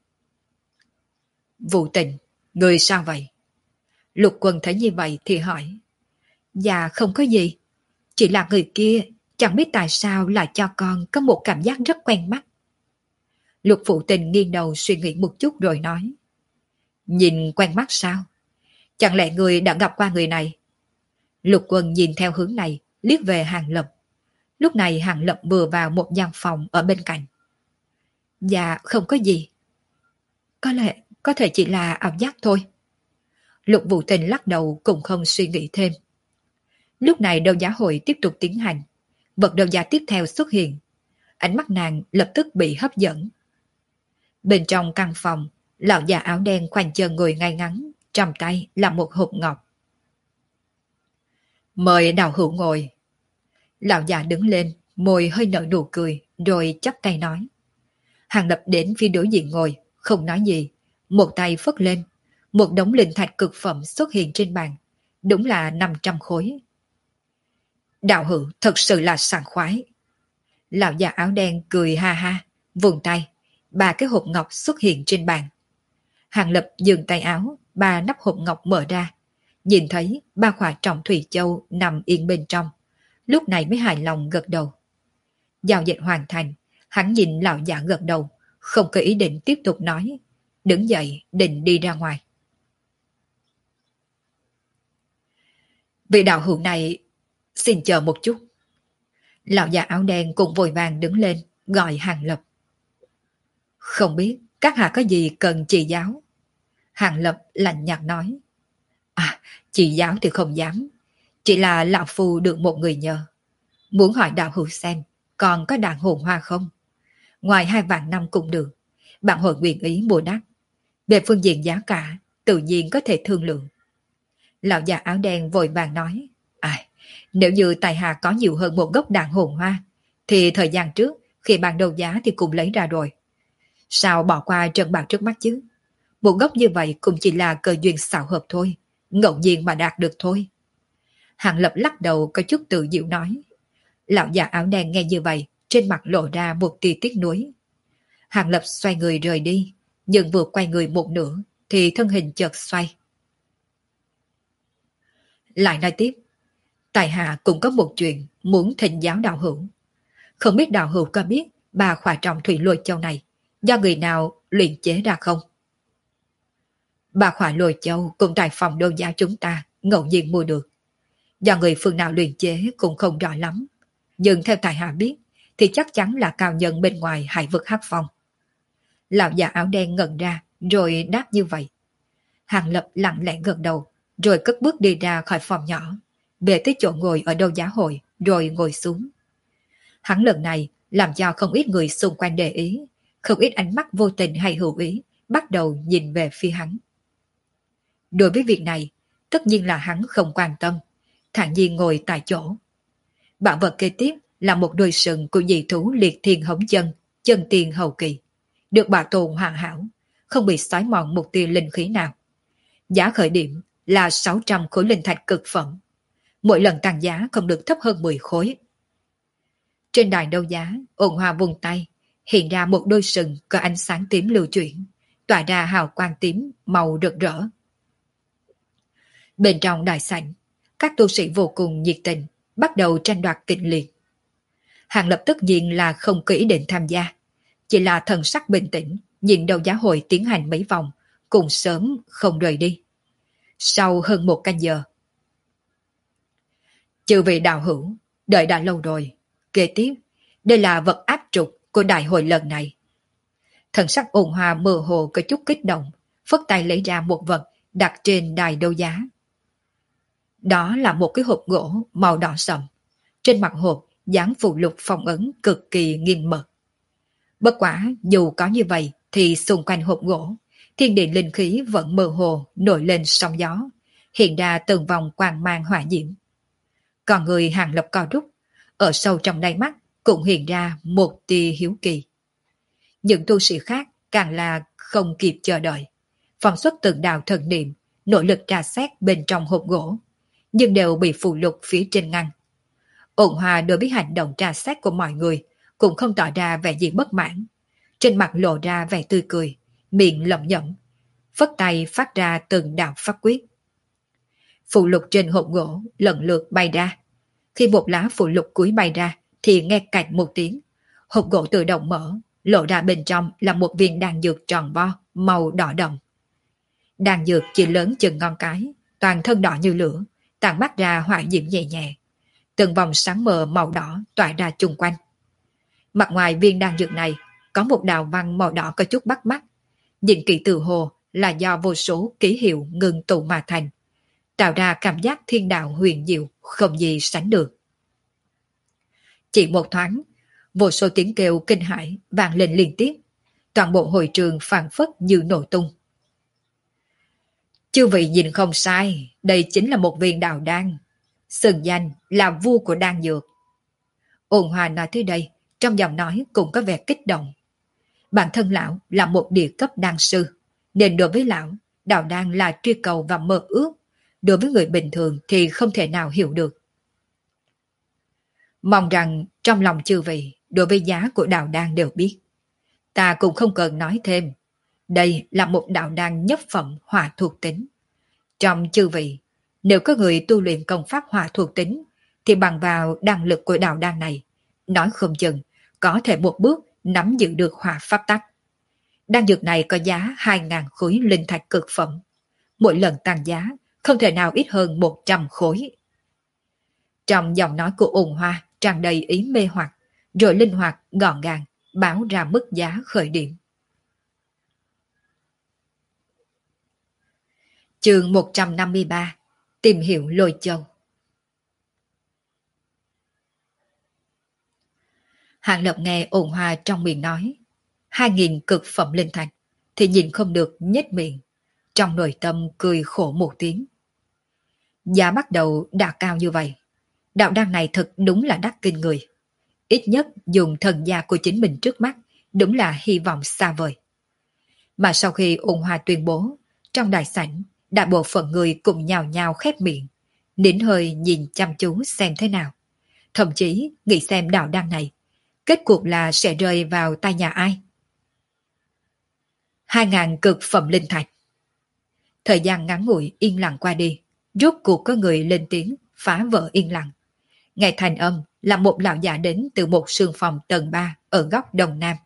Vũ Tình, người sao vậy? Lục Quân thấy như vậy thì hỏi. Dạ không có gì, chỉ là người kia chẳng biết tại sao lại cho con có một cảm giác rất quen mắt. Lục Phụ Tình nghiêng đầu suy nghĩ một chút rồi nói. Nhìn quen mắt sao? Chẳng lẽ người đã gặp qua người này? Lục Quân nhìn theo hướng này, liếc về Hàng Lập. Lúc này Hàng Lập vừa vào một gian phòng ở bên cạnh. Dạ không có gì. Có thể chỉ là ảo giác thôi. Lục Vũ Tình lắc đầu cũng không suy nghĩ thêm. Lúc này đấu giá hội tiếp tục tiến hành. Vật đấu giá tiếp theo xuất hiện. Ánh mắt nàng lập tức bị hấp dẫn. Bên trong căn phòng, lão già áo đen khoanh chân ngồi ngay ngắn, trong tay là một hộp ngọc. Mời đạo hữu ngồi. Lão già đứng lên, môi hơi nở nụ cười, rồi chắp tay nói. Hàng Lập đến phía đối diện ngồi, không nói gì. Một tay phất lên, một đống linh thạch cực phẩm xuất hiện trên bàn. Đúng là 500 khối. Đạo hữu thật sự là sảng khoái. Lão già áo đen cười ha ha, vùng tay, ba cái hộp ngọc xuất hiện trên bàn. Hàng Lập dừng tay áo, ba nắp hộp ngọc mở ra. Nhìn thấy ba khỏa trọng thủy châu nằm yên bên trong. Lúc này mới hài lòng gật đầu. Giao dịch hoàn thành, hắn nhìn lão già gật đầu, không có ý định tiếp tục nói. Đứng dậy định đi ra ngoài. Vị đạo hữu này, xin chờ một chút. Lão già áo đen cũng vội vàng đứng lên, gọi Hàng Lập. Không biết các hạ có gì cần chỉ giáo? Hàng Lập lạnh nhạt nói. À, chỉ giáo thì không dám. Chỉ là lão phu được một người nhờ. Muốn hỏi đạo hữu xem, còn có đàn hồn hoa không? Ngoài 2 vạn năm cũng được. Bạn hội nguyện ý mua đắt. Về phương diện giá cả, tự nhiên có thể thương lượng. Lão già áo đen vội vàng nói. À, nếu như tài hạ có nhiều hơn một gốc đàn hồn hoa, thì thời gian trước, khi ban đầu giá thì cũng lấy ra rồi. Sao bỏ qua trận bạc trước mắt chứ? Một gốc như vậy cũng chỉ là cơ duyên xảo hợp thôi, ngẫu nhiên mà đạt được thôi. Hàng Lập lắc đầu có chút tự diệu nói. Lão già áo đen nghe như vậy, trên mặt lộ ra một tia tiếc nuối. Hàng Lập xoay người rời đi, nhưng vừa quay người một nửa, thì thân hình chợt xoay. Lại nói tiếp, tại hạ cũng có một chuyện muốn thỉnh giáo đạo hữu. Không biết đạo hữu có biết ba khỏa trọng thủy lôi châu này do người nào luyện chế ra không? Ba khỏa lôi châu cũng tại phòng đấu giá chúng ta ngẫu nhiên mua được. Do người phương nào luyện chế cũng không rõ lắm. Nhưng theo tại hạ biết thì chắc chắn là cao nhân bên ngoài hải vực Hắc Phong. Lão già áo đen ngẩn ra rồi đáp như vậy. Hàng Lập lặng lẽ gật đầu rồi cất bước đi ra khỏi phòng nhỏ, về tới chỗ ngồi ở đấu giá hội rồi ngồi xuống. Hắn lần này làm cho không ít người xung quanh để ý, không ít ánh mắt vô tình hay hữu ý bắt đầu nhìn về phía hắn. Đối với việc này, tất nhiên là hắn không quan tâm, thản nhiên ngồi tại chỗ. Bảo vật kế tiếp là một đôi sừng của dị thú liệt thiên hống chân, chân tiền hậu kỳ, được bảo tồn hoàn hảo, không bị xói mòn một tia linh khí nào. Giá khởi điểm là 600 khối linh thạch cực phẩm. Mỗi lần tăng giá không được thấp hơn 10 khối. Trên đài đấu giá, Ôn Hòa vùng tay, hiện ra một đôi sừng có ánh sáng tím lưu chuyển, tỏa ra hào quang tím màu rực rỡ. Bên trong đại sảnh, các tu sĩ vô cùng nhiệt tình, bắt đầu tranh đoạt kịch liệt. Hàng Lập tất nhiên là không có ý định tham gia, chỉ là thần sắc bình tĩnh, nhìn đấu giá hội tiến hành mấy vòng, cùng sớm không rời đi. Sau hơn 1 canh giờ, chư vị đạo hữu, đợi đã lâu rồi. Kế tiếp, đây là vật áp trục của đại hội lần này. Thần sắc Ôn Hòa mơ hồ có chút kích động, phất tay lấy ra một vật đặt trên đài đấu giá. Đó là một cái hộp gỗ màu đỏ sậm. Trên mặt hộp dán phụ lục phong ấn cực kỳ nghiêm mật. Bất quả dù có như vậy thì xung quanh hộp gỗ, thiên địa linh khí vẫn mơ hồ nổi lên sóng gió, hiện ra từng vòng quang mang hỏa diễm. Còn người Hàng Lập co rút, ở sâu trong đáy mắt cũng hiện ra một tia hiếu kỳ. Những tu sĩ khác càng là không kịp chờ đợi, phóng xuất từng đạo thần niệm, nội lực tra xét bên trong hộp gỗ, nhưng đều bị phụ lục phía trên ngăn. Ôn Hòa đối với hành động tra xét của mọi người cũng không tỏ ra vẻ gì bất mãn, trên mặt lộ ra vẻ tươi cười, miệng lẩm nhẩm, phất tay phát ra từng đạo pháp quyết. Phụ lục trên hộp gỗ lần lượt bay ra. Khi một lá phụ lục cuối bay ra thì nghe cạch một tiếng, hộp gỗ tự động mở, lộ ra bên trong là một viên đan dược tròn vo màu đỏ đậm. Đan dược chỉ lớn chừng ngón cái, toàn thân đỏ như lửa, tàn mắt ra hỏa diễm nhẹ nhẹ, từng vòng sáng mờ màu đỏ tỏa ra chung quanh. Mặt ngoài viên đan dược này có một đạo văn màu đỏ có chút bắt mắt, nhìn kỹ từ hồ là do vô số ký hiệu ngừng tụ mà thành, tạo ra cảm giác thiên đạo huyền diệu không gì sánh được. Chỉ một thoáng, vô số tiếng kêu kinh hãi vang lên liên tiếp, toàn bộ hội trường phảng phất như nổ tung. Chư vị nhìn không sai, đây chính là một viên đạo đan. Xưng danh là vua của đan dược. Ôn Hòa nói tới đây, trong giọng nói cũng có vẻ kích động. Bản thân lão là một địa cấp đan sư, nên đối với lão, đạo đan là truy cầu và mơ ước. Đối với người bình thường thì không thể nào hiểu được. Mong rằng trong lòng chư vị, đối với giá của đạo đan đều biết. Ta cũng không cần nói thêm. Đây là một đạo đan nhất phẩm hỏa thuộc tính. Trong chư vị, nếu có người tu luyện công pháp hỏa thuộc tính, thì bằng vào đan lực của đạo đan này, nói không chừng, có thể một bước nắm giữ được hỏa pháp tắc. Đan dược này có giá 2.000 khối linh thạch cực phẩm. Mỗi lần tăng giá, không thể nào ít hơn 100 khối. Trong giọng nói của Ôn Hoa tràn đầy ý mê hoặc, rồi linh hoạt gọn gàng báo ra mức giá khởi điểm. Chương 153: Tìm hiểu Lôi Châu. Hạng Lập nghe Ôn Hoa trong miệng nói 2.000 cực phẩm linh thạch thì nhìn không được nhếch miệng, trong nội tâm cười khổ một tiếng. Giá bắt đầu đã cao như vậy, đạo đan này thật đúng là đắt kinh người. Ít nhất dùng thần gia của chính mình trước mắt, đúng là hy vọng xa vời. Mà sau khi Ôn Hoa tuyên bố, trong đại sảnh, đại bộ phận người cùng nhào nhào khép miệng, nín hơi nhìn chăm chú xem thế nào. Thậm chí nghĩ xem đạo đan này, kết cuộc là sẽ rơi vào tay nhà ai. 2.000 cực phẩm linh thạch. Thời gian ngắn ngủi yên lặng qua đi, rốt cuộc có người lên tiếng phá vỡ yên lặng. Nghe thành âm là một lão già đến từ một sương phòng tầng 3 ở góc đông nam.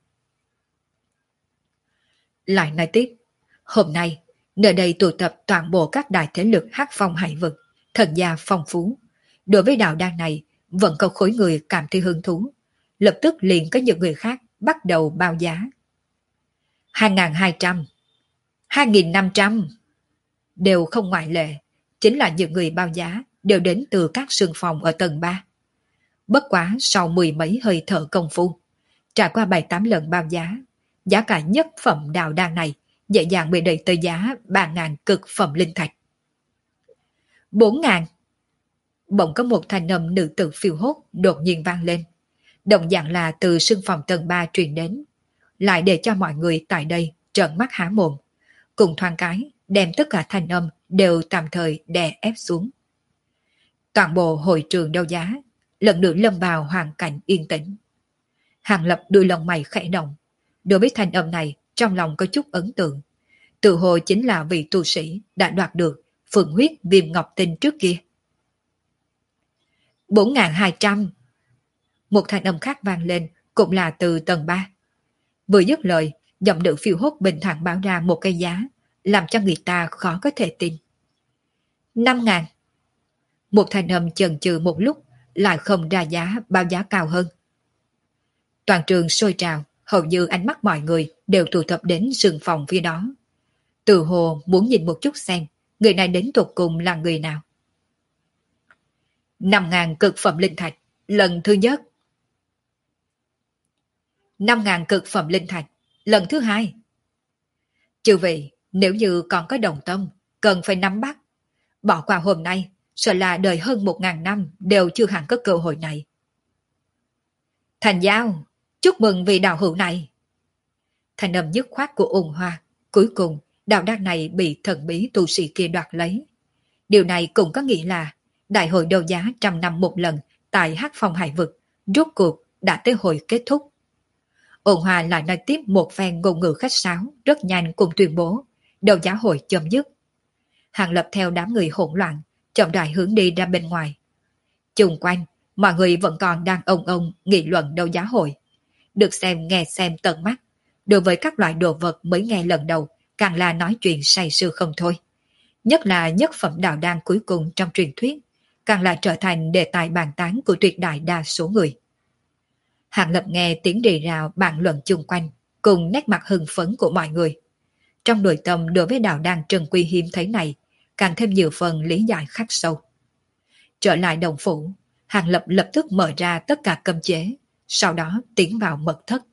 Lại nói tiếp, hôm nay, nơi đây tụ tập toàn bộ các đại thế lực Hắc Phong hải vực, thần gia phong phú. Đối với đạo đan này, vẫn có khối người cảm thấy hứng thú. Lập tức liền có những người khác bắt đầu bao giá. 2.200, 2.500, đều không ngoại lệ, chính là những người bao giá đều đến từ các sương phòng ở tầng 3. Bất quá sau 10 mấy hơi thở công phu, trải qua 7-8 lần bao giá, giá cả nhất phẩm đạo đan này dễ dàng bị đẩy tới giá 3.000 cực phẩm linh thạch. 4.000. Bỗng có một thanh âm nữ tử phiêu hốt đột nhiên vang lên. Đồng dạng là từ sương phòng tầng 3 truyền đến, lại để cho mọi người tại đây trợn mắt há mồm. Cùng thoáng cái, đem tất cả thanh âm đều tạm thời đè ép xuống. Toàn bộ hội trường đấu giá lần nữa lâm vào hoàn cảnh yên tĩnh. Hàng Lập đuôi lông mày khẽ động. Đối với thanh âm này, trong lòng có chút ấn tượng. Tự hồ chính là vị tu sĩ đã đoạt được phượng huyết viêm ngọc tinh trước kia. 4.200. Một thanh âm khác vang lên, cũng là từ tầng 3. Vừa dứt lời, giọng nữ phiêu hốt bình thản báo ra một cái giá, làm cho người ta khó có thể tin. 5.000. Một thanh âm chần chừ một lúc, lại không ra giá bao giá cao hơn. Toàn trường sôi trào, hầu như ánh mắt mọi người đều tụ tập đến sương phòng phía đó. Từ hồ muốn nhìn một chút xem, người này đến tột cùng là người nào. 5.000 cực phẩm linh thạch, lần thứ nhất. 5.000 cực phẩm linh thạch, lần thứ hai. Chư vị, nếu như còn có đồng tâm, cần phải nắm bắt. Bỏ qua hôm nay, sợ là đời hơn 1.000 năm đều chưa hẳn có cơ hội này. Thành Giao, chúc mừng vì đạo hữu này. Thành âm dứt khoát của Ôn Hoa, cuối cùng đạo đan này bị thần bí tu sĩ kia đoạt lấy. Điều này cũng có nghĩa là đại hội đấu giá 100 năm một lần tại Hắc Phong hải vực rốt cuộc đã tới hồi kết thúc. Ôn Hoa lại nói tiếp một phen ngôn ngữ khách sáo rất nhanh cùng tuyên bố đấu giá hội chấm dứt. Hàng Lập theo đám người hỗn loạn chậm rãi hướng đi ra bên ngoài. Chung quanh mọi người vẫn còn đang ông nghị luận đấu giá hội, được xem nghe xem tận mắt. Đối với các loại đồ vật mới nghe lần đầu càng là nói chuyện say sưa không thôi. Nhất là nhất phẩm đạo đan cuối cùng trong truyền thuyết, càng là trở thành đề tài bàn tán của tuyệt đại đa số người. Hàng Lập nghe tiếng rì rào bàn luận chung quanh, cùng nét mặt hưng phấn của mọi người. Trong nội tâm đối với đạo đan trần quy hiếm thấy này, càng thêm nhiều phần lý giải khắc sâu. Trở lại đồng phủ, Hàng Lập lập tức mở ra tất cả cấm chế, sau đó tiến vào mật thất.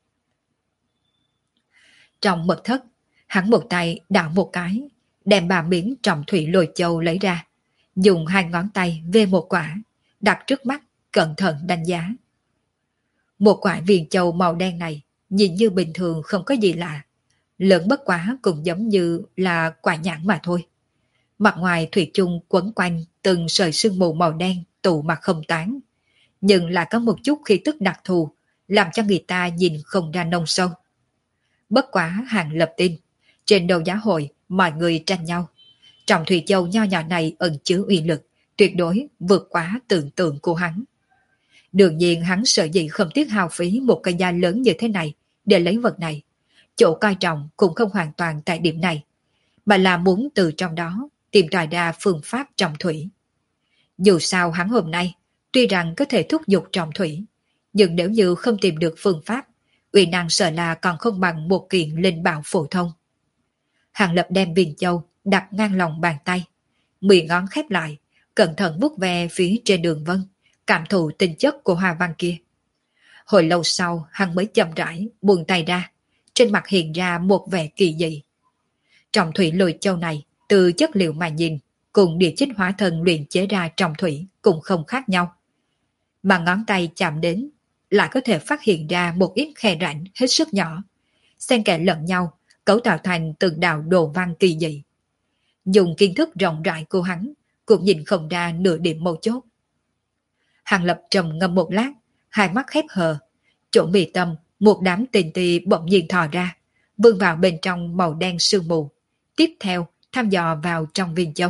Trong mật thất, hắn một tay đảo một cái, đem 3 miếng trọng thủy lôi châu lấy ra, dùng hai ngón tay vê một quả, đặt trước mắt, cẩn thận đánh giá. Một quả viên châu màu đen này nhìn như bình thường không có gì lạ, lớn bất quá cũng giống như là quả nhãn mà thôi. Mặt ngoài thủy chung quấn quanh từng sợi sương mù màu đen tụ mà không tán, nhưng là có một chút khí tức đặc thù, làm cho người ta nhìn không ra nông sâu. Bất quá Hàng Lập tin, trên đầu giá hội mọi người tranh nhau. Trong thủy châu nho nhỏ này ẩn chứa uy lực, tuyệt đối vượt quá tưởng tượng của hắn. Đương nhiên hắn sợ gì không tiếc hao phí một cây da lớn như thế này để lấy vật này. Chỗ coi trọng cũng không hoàn toàn tại điểm này, mà là muốn từ trong đó tìm tòi ra phương pháp trọng thủy. Dù sao hắn hôm nay, tuy rằng có thể thúc giục trọng thủy, nhưng nếu như không tìm được phương pháp, uy năng sợ là còn không bằng một kiện linh bảo phổ thông. Hàng Lập đem viên châu đặt ngang lòng bàn tay, 10 ngón khép lại, cẩn thận vuốt ve phía trên đường vân, cảm thụ tinh chất của hoa văn kia. Hồi lâu sau hắn mới chậm rãi buông tay ra, trên mặt hiện ra một vẻ kỳ dị. Trọng thủy lôi châu này từ chất liệu mà nhìn cùng địa chất hóa thân luyện chế ra trọng thủy cũng không khác nhau. Mà ngón tay chạm đến lại có thể phát hiện ra một ít khe rãnh hết sức nhỏ, xen kẽ lẫn nhau, cấu tạo thành từng đạo đồ văn kỳ dị. Dùng kiến thức rộng rãi của hắn cũng nhìn không ra nửa điểm mấu chốt. Hàng Lập trầm ngâm một lát, hai mắt khép hờ, chỗ mi tâm một đám tiền tì bỗng nhiên thò ra, vươn vào bên trong màu đen sương mù, tiếp theo thăm dò vào trong viên châu.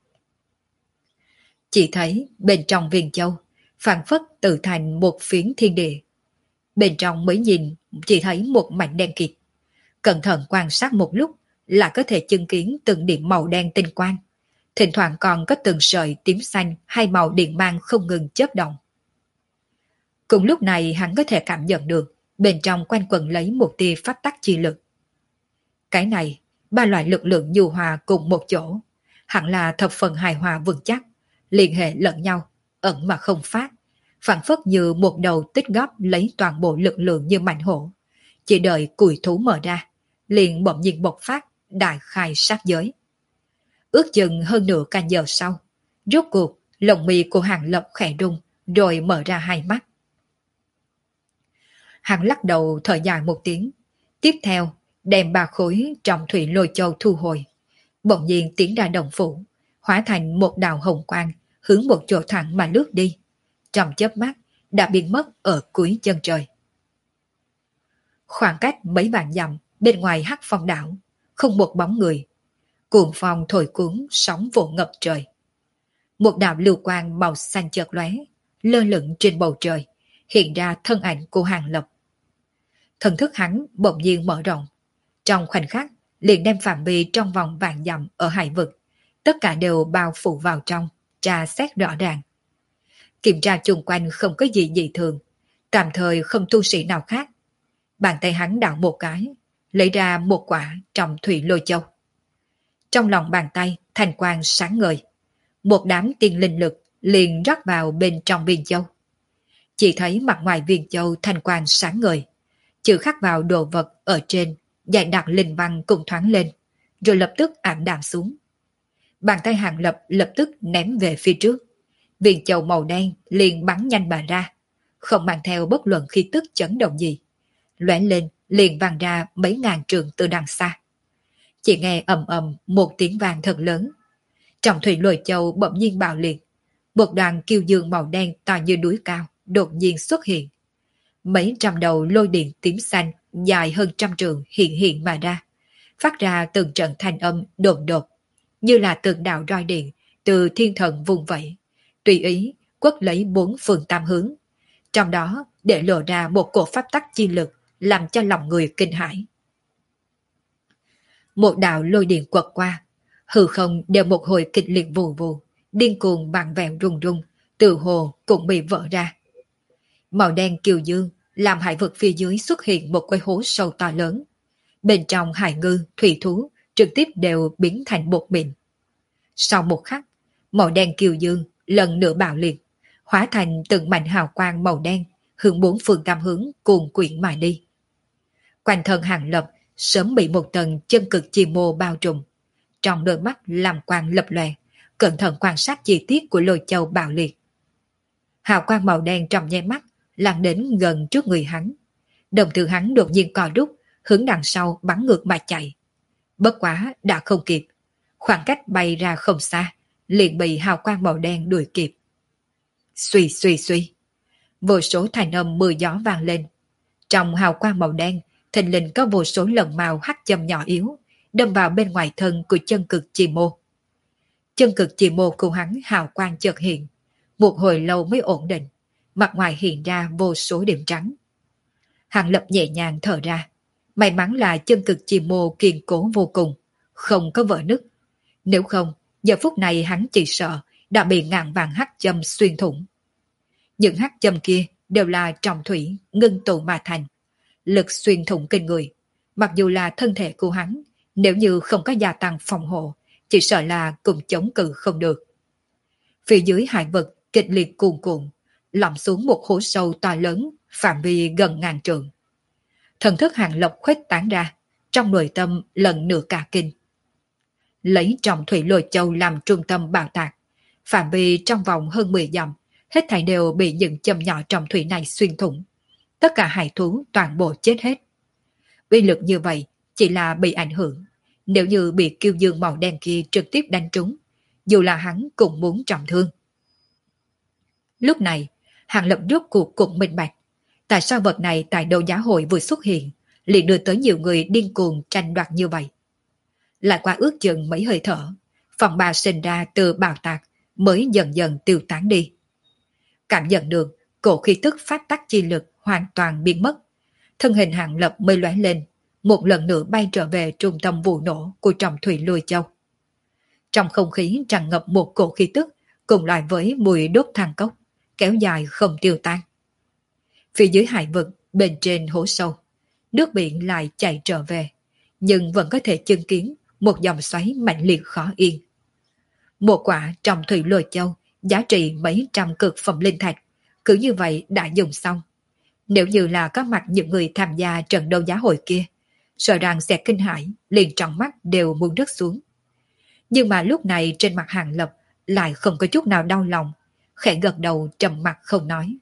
Chỉ thấy bên trong viên châu phảng phất tự thành một phiến thiên địa. Bên trong mới nhìn chỉ thấy một mảnh đen kịt. Cẩn thận quan sát một lúc là có thể chứng kiến từng điểm màu đen tinh quang. Thỉnh thoảng còn có từng sợi tím xanh hay màu điện mang không ngừng chớp động. Cùng lúc này hắn có thể cảm nhận được bên trong quanh quẩn lấy một tia pháp tắc chi lực. Cái này, ba loại lực lượng nhu hòa cùng một chỗ, hẳn là thập phần hài hòa vững chắc, liên hệ lẫn nhau, ẩn mà không phát, phản phất như một đầu tích góp lấy toàn bộ lực lượng như mảnh hổ, chỉ đợi cùi thú mở ra, liền bỗng nhiên bộc phát, đại khai sát giới. Ước chừng hơn nửa canh giờ sau, rốt cuộc lồng mi của Hàng Lập khẽ rung, rồi mở ra hai mắt. Hắn lắc đầu thở dài một tiếng, tiếp theo đem ba khối trọng thủy lôi châu thu hồi, bỗng nhiên tiến ra đồng phủ, hóa thành một đạo hồng quang, hướng một chỗ thẳng mà lướt đi. Trong chớp mắt đã biến mất ở cuối chân trời. Khoảng cách mấy vạn dặm bên ngoài Hắc Phong đảo, không một bóng người. Cuồng phong thổi cuốn, sóng vỗ ngập trời. Một đạo lưu quang màu xanh chợt lóe, lơ lửng trên bầu trời, hiện ra thân ảnh của Hàng Lập. Thần thức hắn bỗng nhiên mở rộng, trong khoảnh khắc liền đem phạm vi trong vòng vạn dặm ở hải vực, tất cả đều bao phủ vào trong, tra xét rõ ràng. Kiểm tra chung quanh không có gì dị thường, tạm thời không tu sĩ nào khác. Bàn tay hắn đảo một cái, lấy ra một quả trọng thủy lôi châu. Trong lòng bàn tay thanh quang sáng ngời, một đám tiên linh lực liền rót vào bên trong viên châu. Chỉ thấy mặt ngoài viên châu thanh quang sáng ngời, chữ khắc vào đồ vật ở trên, dạy đặc linh văn cùng thoáng lên, rồi lập tức ảm đạm xuống. Bàn tay Hàng Lập lập tức ném về phía trước. Viên châu màu đen liền bắn nhanh mà ra, không mang theo bất luận khí tức chấn động gì. Lóe lên liền vang ra mấy ngàn trượng từ đằng xa. Chỉ nghe ầm ầm một tiếng vang thật lớn. Trọng thủy lôi châu bỗng nhiên bạo liệt. Một đoàn kiêu dương màu đen to như núi cao đột nhiên xuất hiện. Mấy trăm đầu lôi điện tím xanh dài hơn trăm trượng hiện mà ra, phát ra từng trận thanh âm đột đột, như là từng đạo roi điện từ thiên thần vùng vẫy, tùy ý quất lấy bốn phương tam hướng, trong đó để lộ ra một cổ pháp tắc chi lực làm cho lòng người kinh hãi. Một đạo lôi điện quật qua, hư không đều một hồi kịch liệt vù vù, điên cuồng vặn vẹo rung rung, từ hồ cũng bị vỡ ra. Màu đen kiều dương làm hải vực phía dưới xuất hiện một cái hố sâu to lớn. Bên trong hải ngư, thủy thú trực tiếp đều biến thành bột mịn. Sau một khắc, màu đen kiều dương lần nữa bạo liệt, hóa thành từng mảnh hào quang màu đen, hướng bốn phương tam hướng cuồn quyển mà đi. Quanh thân Hàng Lập sớm bị một tầng chân cực chi mô bao trùm, trong đôi mắt làm quang lập lòe, cẩn thận quan sát chi tiết của lôi châu bạo liệt. Hào quang màu đen trong nháy mắt lan đến gần trước người hắn. Đồng tử hắn đột nhiên co rút, hướng đằng sau bắn ngược mà chạy. Bất quá đã không kịp, khoảng cách bay ra không xa, liền bị hào quang màu đen đuổi kịp. Suy suy suy, vô số thanh âm mưa gió vang lên. Trong hào quang màu đen, thình lình có vô số lần màu hắc châm nhỏ yếu, đâm vào bên ngoài thân của chân cực chi mô. Chân cực chi mô của hắn hào quang chợt hiện, một hồi lâu mới ổn định, mặt ngoài hiện ra vô số điểm trắng. Hàng Lập nhẹ nhàng thở ra, may mắn là chân cực chi mô kiên cố vô cùng, không có vỡ nứt. Nếu không, giờ phút này hắn chỉ sợ đã bị ngàn vàng hắc châm xuyên thủng. Những hắc châm kia đều là trọng thủy ngưng tụ mà thành, lực xuyên thủng kinh người. Mặc dù là thân thể của hắn, nếu như không có gia tăng phòng hộ, chỉ sợ là cùng chống cự không được. Phía dưới hải vực kịch liệt cuồn cuộn, lặn xuống một hố sâu to lớn, phạm vi gần ngàn trượng. Thần thức Hàng Lập khuếch tán ra, trong nội tâm lần nửa cả kinh. Lấy trọng thủy lôi châu làm trung tâm bảo tạc, phạm vi trong vòng hơn 10 dặm, hết thảy đều bị những châm nhỏ trọng thủy này xuyên thủng. Tất cả hải thú toàn bộ chết hết. Uy lực như vậy chỉ là bị ảnh hưởng. Nếu như bị kiêu dương màu đen kia trực tiếp đánh trúng, dù là hắn cũng muốn trọng thương. Lúc này, Hàng Lập rốt cuộc cũng minh bạch. Tại sao vật này tại đấu giá hội vừa xuất hiện, liền đưa tới nhiều người điên cuồng tranh đoạt như vậy? Lại qua ước chừng mấy hơi thở, phòng bà sinh ra từ bảo tạc mới dần dần tiêu tán đi. Cảm nhận được cổ khí tức phát tác chi lực hoàn toàn biến mất, thân hình Hàng Lập mới lóe lên, một lần nữa bay trở về trung tâm vụ nổ của trọng thủy lôi châu. Trong không khí tràn ngập một cổ khí tức cùng loại với mùi đốt than cốc, kéo dài không tiêu tan. Phía dưới hải vực, bên trên hố sâu, nước biển lại chảy trở về, nhưng vẫn có thể chứng kiến một dòng xoáy mạnh liệt khó yên. Một quả trọng thủy lôi châu giá trị mấy trăm cực phẩm linh thạch, cứ như vậy đã dùng xong. Nếu như là có mặt những người tham gia trận đấu giá hội kia, sợ rằng sẽ kinh hãi, liền trong mắt đều muốn rớt xuống. Nhưng mà lúc này trên mặt Hàng Lập lại không có chút nào đau lòng, khẽ gật đầu trầm mặc không nói.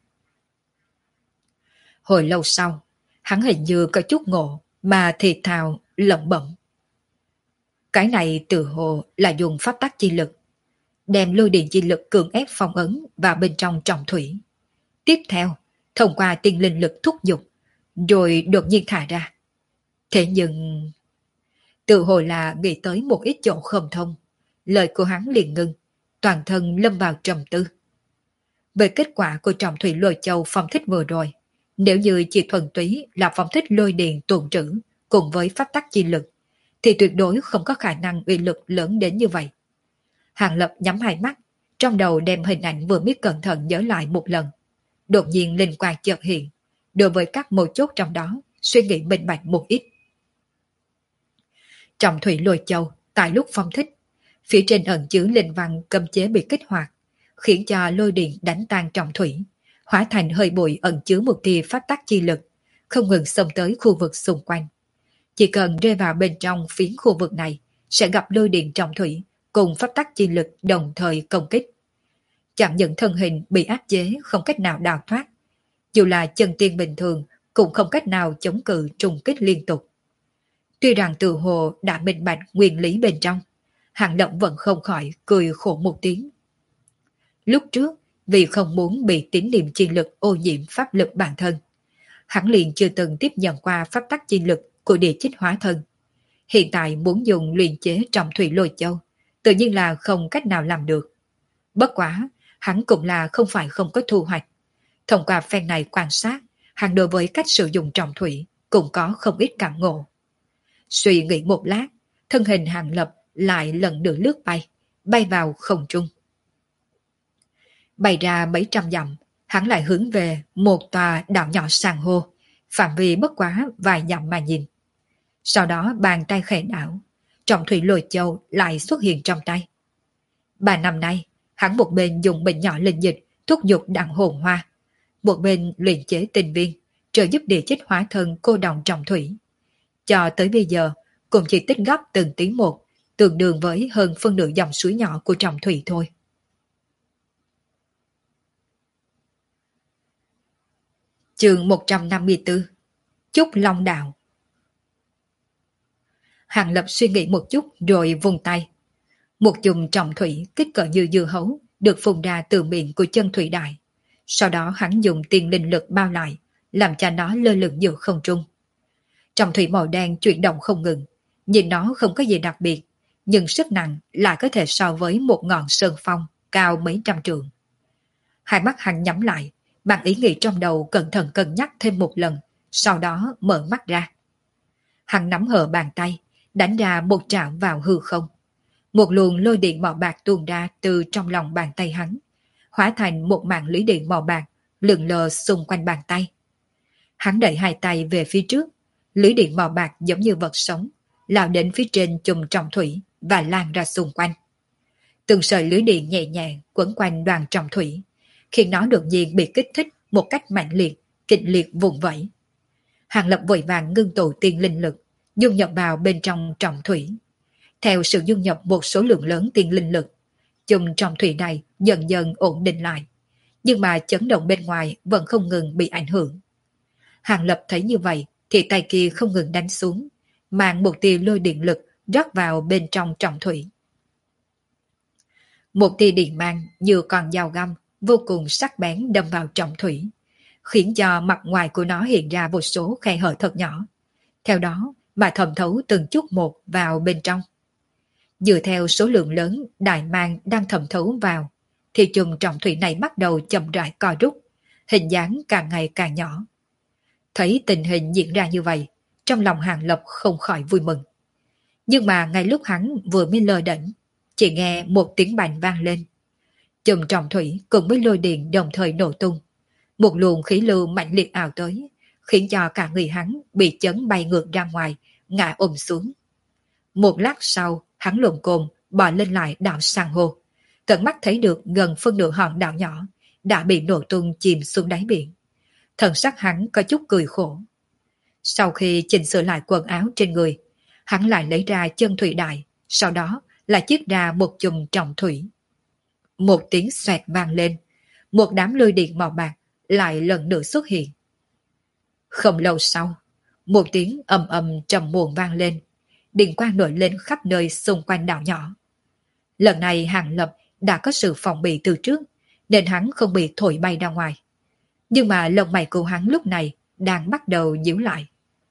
Hồi lâu sau, hắn hình như có chút ngộ mà thì thào lẩm bẩm. Cái này từ hồ là dùng pháp tắc chi lực, đem lôi điện chi lực cường ép phong ấn vào bên trong trọng thủy. Tiếp theo, thông qua tiên linh lực thúc giục, rồi đột nhiên thả ra. Thế nhưng... Tự hồ là nghĩ tới một ít chỗ không thông, lời của hắn liền ngưng, toàn thân lâm vào trầm tư. Về kết quả của trọng thủy lôi châu phong thích vừa rồi, nếu như chỉ thuần túy là phong thích lôi điện tuồn trữ cùng với pháp tắc chi lực, thì tuyệt đối không có khả năng uy lực lớn đến như vậy. Hàng Lập nhắm hai mắt, trong đầu đem hình ảnh vừa biết cẩn thận nhớ lại một lần. Đột nhiên linh quang chợt hiện, đối với các mấu chốt trong đó, suy nghĩ minh bạch một ít. Trọng thủy lôi châu, tại lúc phong thích, phía trên ẩn chứa linh văn cấm chế bị kích hoạt, khiến cho lôi điện đánh tan trọng thủy, hóa thành hơi bụi ẩn chứa một tia pháp tắc chi lực, không ngừng xông tới khu vực xung quanh. Chỉ cần rơi vào bên trong phiến khu vực này, sẽ gặp lôi điện trọng thủy cùng pháp tắc chi lực đồng thời công kích. Chẳng những thân hình bị áp chế không cách nào đào thoát, dù là chân tiên bình thường cũng không cách nào chống cự trùng kích liên tục. Tuy rằng tự hồ đã minh bạch nguyên lý bên trong, Hàng Lập vẫn không khỏi cười khổ một tiếng. Lúc trước, vì không muốn bị tín niệm chi lực ô nhiễm pháp lực bản thân, hắn liền chưa từng tiếp nhận qua pháp tắc chi lực của địa chích hóa thân. Hiện tại muốn dùng luyện chế trọng thủy lôi châu, tự nhiên là không cách nào làm được. Bất quá, hắn cũng là không phải không có thu hoạch. Thông qua phen này quan sát, hắn đối với cách sử dụng trọng thủy cũng có không ít cảm ngộ. Suy nghĩ một lát, thân hình Hàng Lập lại lần nữa lướt bay, bay vào không trung. Bay ra mấy trăm dặm, hắn lại hướng về một tòa đảo nhỏ san hô, phạm vi bất quá vài dặm mà nhìn. Sau đó bàn tay khẽ đảo, trọng thủy lôi châu lại xuất hiện trong tay. 3 năm nay, hắn một bên dùng bình nhỏ linh dịch thúc giục đặng hồn hoa, một bên luyện chế tinh viên, trợ giúp địa chích hóa thân cô đồng trọng thủy. Cho tới bây giờ, cũng chỉ tích góp từng tí một, tương đương với hơn phân nửa dòng suối nhỏ của Trọng Thủy thôi. Chương 154 Chúc Long Đạo. Hàng Lập suy nghĩ một chút rồi vung tay. Một chùm trọng thủy kích cỡ như dưa hấu được phun ra từ miệng của chân thủy đại. Sau đó hắn dùng tiên linh lực bao lại, làm cho nó lơ lửng giữa không trung. Trọng thủy màu đen chuyển động không ngừng, nhìn nó không có gì đặc biệt, nhưng sức nặng lại có thể so với một ngọn sơn phong cao mấy trăm trượng. Hai mắt hắn nhắm lại, bằng ý nghĩ trong đầu cẩn thận cân nhắc thêm một lần, sau đó mở mắt ra. Hắn nắm hở bàn tay, đánh ra một trảo vào hư không. Một luồng lôi điện màu bạc tuôn ra từ trong lòng bàn tay hắn, hóa thành một mạng lưới điện màu bạc lượn lờ xung quanh bàn tay. Hắn đẩy hai tay về phía trước, lưới điện màu bạc giống như vật sống, lao đến phía trên chùm trọng thủy và lan ra xung quanh. Từng sợi lưới điện nhẹ nhàng quấn quanh đoàn trọng thủy, khiến nó đột nhiên bị kích thích một cách mạnh liệt, kịch liệt vùng vẫy. Hàng Lập vội vàng ngưng tụ tiên linh lực, dung nhập vào bên trong trọng thủy. Theo sự dung nhập một số lượng lớn tiên linh lực, chùm trọng thủy này dần dần ổn định lại, nhưng mà chấn động bên ngoài vẫn không ngừng bị ảnh hưởng. Hàng Lập thấy như vậy thì tay kia không ngừng đánh xuống, mang một tia lôi điện lực rót vào bên trong trọng thủy. Một tia điện mang như con dao găm vô cùng sắc bén đâm vào trọng thủy, khiến cho mặt ngoài của nó hiện ra một số khe hở thật nhỏ. Theo đó mà thẩm thấu từng chút một vào bên trong. Dựa theo số lượng lớn đại mang đang thẩm thấu vào, thì chùm trọng thủy này bắt đầu chậm rãi co rút, hình dáng càng ngày càng nhỏ. Thấy tình hình diễn ra như vậy, trong lòng Hàng Lập không khỏi vui mừng. Nhưng mà ngay lúc hắn vừa mới lơ đễnh, chỉ nghe một tiếng bành vang lên. Chùm trọng thủy cùng với lôi điện đồng thời nổ tung. Một luồng khí lưu mạnh liệt ảo tới, khiến cho cả người hắn bị chấn bay ngược ra ngoài, ngã ôm xuống. Một lát sau, hắn lồm cồm bò lên lại đảo san hô, tận mắt thấy được gần phân nửa hòn đảo nhỏ đã bị nổ tung chìm xuống đáy biển. Thần sắc hắn có chút cười khổ. Sau khi chỉnh sửa lại quần áo trên người, hắn lại lấy ra chân thủy đại, sau đó lại chiết ra một chùm trọng thủy. Một tiếng xoẹt vang lên, một đám lôi điện màu bạc lại lần nữa xuất hiện. Không lâu sau, một tiếng ầm ầm trầm muộn vang lên, điện quang nổi lên khắp nơi xung quanh đảo nhỏ. Lần này Hàng Lập đã có sự phòng bị từ trước, nên hắn không bị thổi bay ra ngoài. Nhưng mà lông mày của hắn lúc này đang bắt đầu nhíu lại.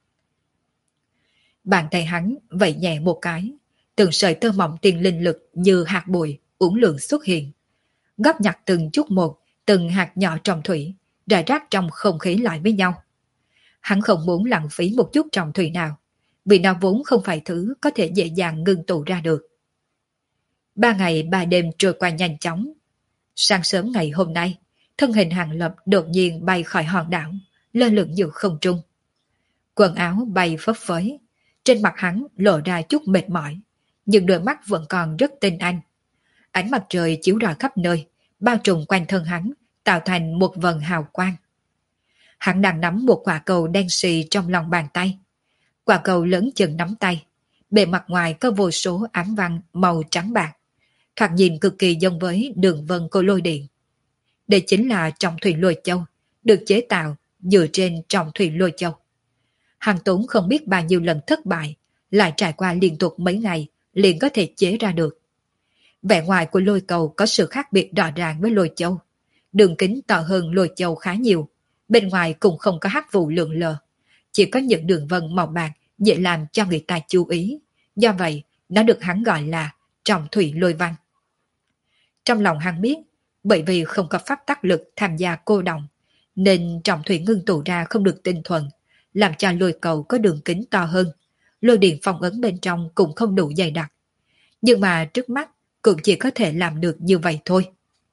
Bàn tay hắn vẫy nhẹ một cái, từng sợi tơ mỏng tiên linh lực như hạt bụi uốn lượn xuất hiện, góp nhặt từng chút một, từng hạt nhỏ trọng thủy, rải rác trong không khí lại với nhau. Hắn không muốn lãng phí một chút trọng thủy nào, vì nó vốn không phải thứ có thể dễ dàng ngưng tụ ra được. 3 ngày 3 đêm trôi qua nhanh chóng. Sáng sớm ngày hôm nay, thân hình Hàng Lập đột nhiên bay khỏi hòn đảo, lơ lửng giữa không trung. Quần áo bay phấp phới, trên mặt hắn lộ ra chút mệt mỏi, nhưng đôi mắt vẫn còn rất tinh anh. Ánh mặt trời chiếu rọi khắp nơi, bao trùm quanh thân hắn, tạo thành một vầng hào quang. Hắn đang nắm một quả cầu đen xì trong lòng bàn tay. Quả cầu lớn chừng nắm tay, bề mặt ngoài có vô số ám văn màu trắng bạc, thoạt nhìn cực kỳ giống với đường vân của lôi điện. Đây chính là trọng thủy lôi châu, được chế tạo dựa trên trọng thủy lôi châu. Hàng Tốn không biết bao nhiêu lần thất bại, lại trải qua liên tục mấy ngày liền có thể chế ra được. Vẻ ngoài của lôi cầu có sự khác biệt rõ ràng với lôi châu. Đường kính to hơn lôi châu khá nhiều, bên ngoài cũng không có hắc vụ lượn lờ, chỉ có những đường vân màu bạc dễ làm cho người ta chú ý. Do vậy, nó được hắn gọi là trọng thủy lôi văn. Trong lòng hắn biết, bởi vì không có pháp tắc lực tham gia cô động, nên trọng thủy ngưng tụ ra không được tinh thuần, làm cho lôi cầu có đường kính to hơn, lôi điện phong ấn bên trong cũng không đủ dày đặc. Nhưng mà trước mắt cũng chỉ có thể làm được như vậy thôi.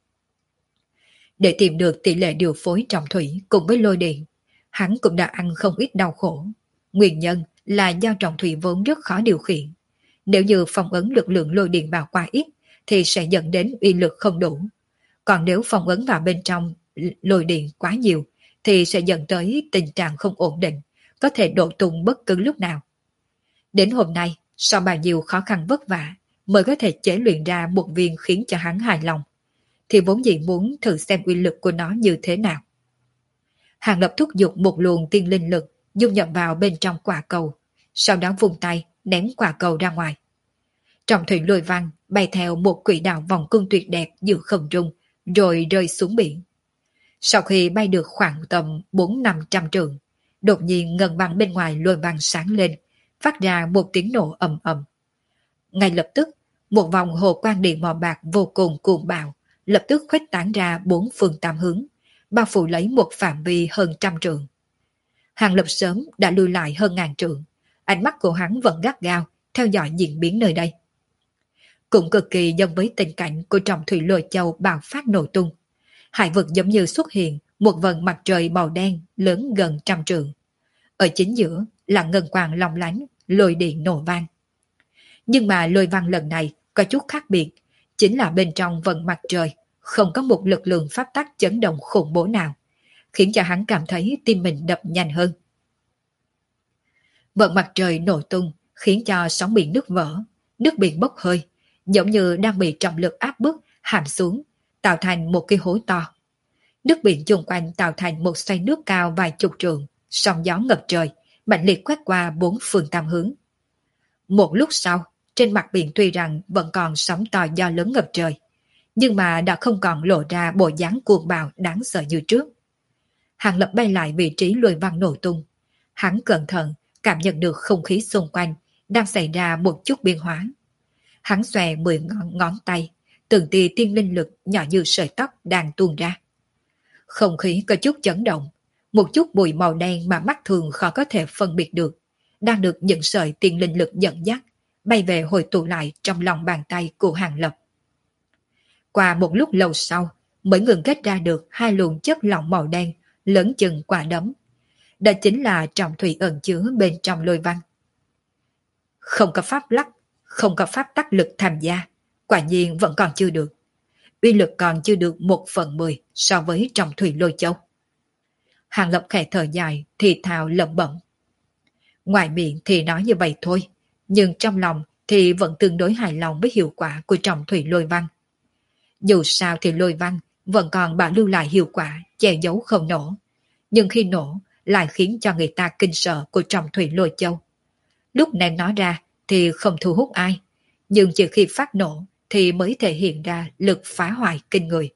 Để tìm được tỷ lệ điều phối trọng thủy cùng với lôi điện, hắn cũng đã ăn không ít đau khổ. Nguyên nhân là do trọng thủy vốn rất khó điều khiển. Nếu như phong ấn lực lượng lôi điện vào quá ít thì sẽ dẫn đến uy lực không đủ. Còn nếu phong ấn vào bên trong lôi điện quá nhiều thì sẽ dẫn tới tình trạng không ổn định, có thể đổ tung bất cứ lúc nào. Đến hôm nay, sau bao nhiêu khó khăn vất vả, mới có thể chế luyện ra một viên khiến cho hắn hài lòng, thì vốn dĩ muốn thử xem uy lực của nó như thế nào. Hàng Lập thúc giục một luồng tiên linh lực dung nhập vào bên trong quả cầu, sau đó vung tay ném quả cầu ra ngoài. Trọng thủy lôi văn bay theo một quỹ đạo vòng cung tuyệt đẹp giữa không trung, rồi rơi xuống biển. Sau khi bay được khoảng tầm 400-500 trượng, đột nhiên ngân băng bên ngoài lôi văn sáng lên, phát ra một tiếng nổ ầm ầm. Ngay lập tức, một vòng hồ quang điện màu bạc vô cùng cuồng bạo, lập tức khuếch tán ra bốn phương tám hướng, bao phủ lấy một phạm vi hơn 100 trượng. Hàng Lập sớm đã lui lại hơn 1000 trượng, ánh mắt của hắn vẫn gắt gao theo dõi diễn biến nơi đây. Cũng cực kỳ giống với tình cảnh của trọng thủy lôi châu bạo phát nổ tung. Hải vực giống như xuất hiện một vầng mặt trời màu đen lớn gần 100 trượng. Ở chính giữa là ngân quang long lánh, lôi điện nổ vang. Nhưng mà lôi vang lần này có chút khác biệt, chính là bên trong vầng mặt trời không có một lực lượng pháp tắc chấn động khủng bố nào, khiến cho hắn cảm thấy tim mình đập nhanh hơn. Vầng mặt trời nổ tung khiến cho sóng biển nứt vỡ, nước biển bốc hơi, giống như đang bị trọng lực áp bức hàm xuống, tạo thành một cái hố to. Nước biển chung quanh tạo thành một xoay nước cao vài chục trượng, sóng gió ngập trời, mạnh liệt quét qua bốn phương tám hướng. Một lúc sau, trên mặt biển tuy rằng vẫn còn sóng to gió lớn ngập trời, nhưng mà đã không còn lộ ra bộ dáng cuồng bạo đáng sợ như trước. Hàng Lập bay lại vị trí lôi văn nổ tung. Hắn cẩn thận cảm nhận được không khí xung quanh đang xảy ra một chút biến hóa. Hắn xòe 10 ngón tay, từng tia tiên linh lực nhỏ như sợi tóc đang tuôn ra. Không khí có chút chấn động, một chút bụi màu đen mà mắt thường khó có thể phân biệt được, đang được những sợi tiên linh lực dẫn dắt, bay về hồi tụ lại trong lòng bàn tay của Hàng Lập. Qua một lúc lâu sau, mới ngừng kết ra được hai luồng chất lỏng màu đen, lớn chừng quả đấm. Đó chính là trọng thủy ẩn chứa bên trong lôi văn. Không có pháp lắc, không có pháp tắc lực tham gia, quả nhiên vẫn còn chưa được. Uy lực còn chưa được 1/10 so với trọng thủy lôi châu. Hàng Lập khẽ thở dài, thì thào lẩm bẩm. Ngoài miệng thì nói như vậy thôi, nhưng trong lòng thì vẫn tương đối hài lòng với hiệu quả của trọng thủy lôi văn. Dù sao thì lôi văn vẫn còn bảo lưu lại hiệu quả che giấu không nổ, nhưng khi nổ lại khiến cho người ta kinh sợ của trọng thủy lôi châu. Lúc ném nó ra thì không thu hút ai, nhưng chỉ khi phát nổ thì mới thể hiện ra lực phá hoại kinh người.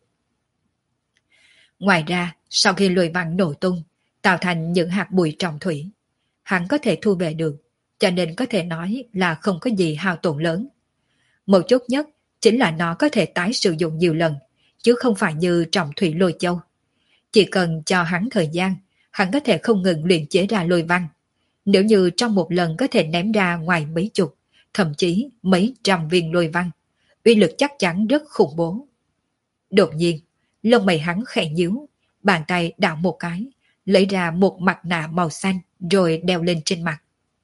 Ngoài ra, sau khi lôi văn nổ tung, tạo thành những hạt bụi trọng thủy, hắn có thể thu về được, cho nên có thể nói là không có gì hao tổn lớn. Một chút nhất chính là nó có thể tái sử dụng nhiều lần, chứ không phải như trọng thủy lôi châu. Chỉ cần cho hắn thời gian, hắn có thể không ngừng luyện chế ra lôi văn. Nếu như trong một lần có thể ném ra ngoài mấy chục, thậm chí mấy trăm viên lôi văn, uy lực chắc chắn rất khủng bố. Đột nhiên, lông mày hắn khẽ nhíu, bàn tay đảo một cái, lấy ra một mặt nạ màu xanh rồi đeo lên trên mặt.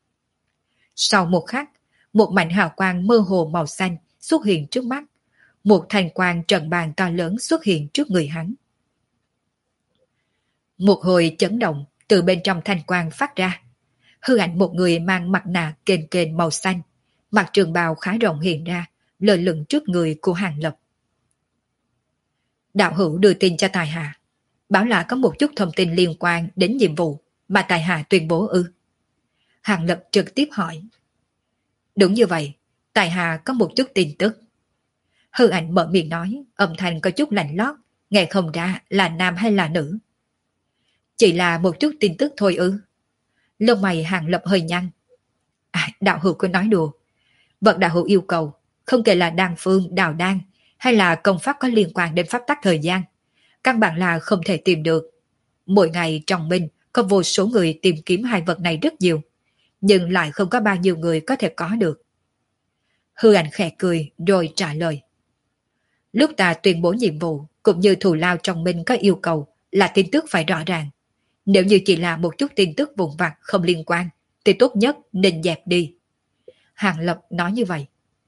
Sau một khắc, một mảnh hào quang mơ hồ màu xanh xuất hiện trước mắt. Một thành quang trận bàn to lớn xuất hiện trước người hắn. Một hồi chấn động từ bên trong thanh quang phát ra. Hư ảnh một người mang mặt nạ kền kền màu xanh, mặc trường bào khá rộng hiện ra, lơ lửng trước người của Hàng Lập. Đạo hữu đưa tin cho tài hạ, bảo là có một chút thông tin liên quan đến nhiệm vụ mà tài hạ tuyên bố ư? Hàng Lập trực tiếp hỏi. Đúng như vậy, tài hạ có một chút tin tức. Hư ảnh mở miệng nói, âm thanh có chút lạnh lót, nghe không ra là nam hay là nữ. Chỉ là một chút tin tức thôi ư? Lông mày Hàng Lập hơi nhăn. Đạo hữu cứ nói đùa. Vật đạo hữu yêu cầu, không kể là đan phương, đào đan, hay là công pháp có liên quan đến pháp tắc thời gian, căn bản là không thể tìm được. Mỗi ngày trong Minh có vô số người tìm kiếm hai vật này rất nhiều, nhưng lại không có bao nhiêu người có thể có được. Hư ảnh khẽ cười rồi trả lời. Lúc ta tuyên bố nhiệm vụ cũng như thù lao trong Minh có yêu cầu là tin tức phải rõ ràng. Nếu như chỉ là một chút tin tức vụn vặt không liên quan thì tốt nhất nên dẹp đi. Hàng Lập nói như vậy.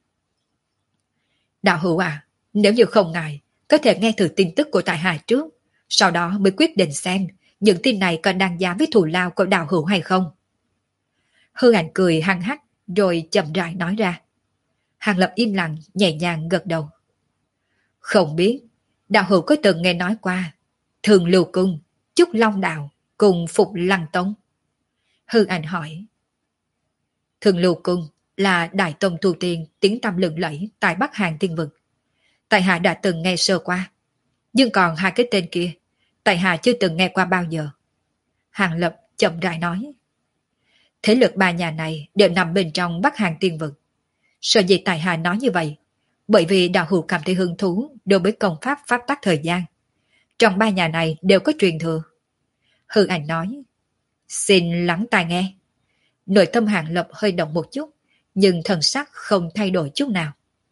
Đạo hữu à, nếu như không ngại, có thể nghe thử tin tức của tại hạ trước, sau đó mới quyết định xem những tin này có đáng giá với thù lao của đạo hữu hay không. Hư ảnh cười hăng hắc rồi chậm rãi nói ra. Hàng Lập im lặng, nhẹ nhàng gật đầu. Không biết, đạo hữu có từng nghe nói qua Thường Lưu Cung, Trúc Long Đạo cùng Phục Lăng Tông? Hư Ảnh hỏi. Thường Lưu Cung là đại tông tu tiên tiếng tăm lừng lẫy tại Bắc Hàn Tiên Vực. Tại hạ đã từng nghe sơ qua, nhưng còn hai cái tên kia, tại hạ chưa từng nghe qua bao giờ. Hàng Lập chậm rãi nói. Thế lực ba nhà này đều nằm bên trong Bắc Hàn Tiên Vực. Sở dĩ tại hạ nói như vậy, bởi vì đạo hữu cảm thấy hứng thú đối với công pháp pháp tắc thời gian. Trong ba nhà này đều có truyền thừa. Hư Ảnh nói. Xin lắng tai nghe. Nội tâm Hàng Lập hơi động một chút, nhưng thần sắc không thay đổi chút nào.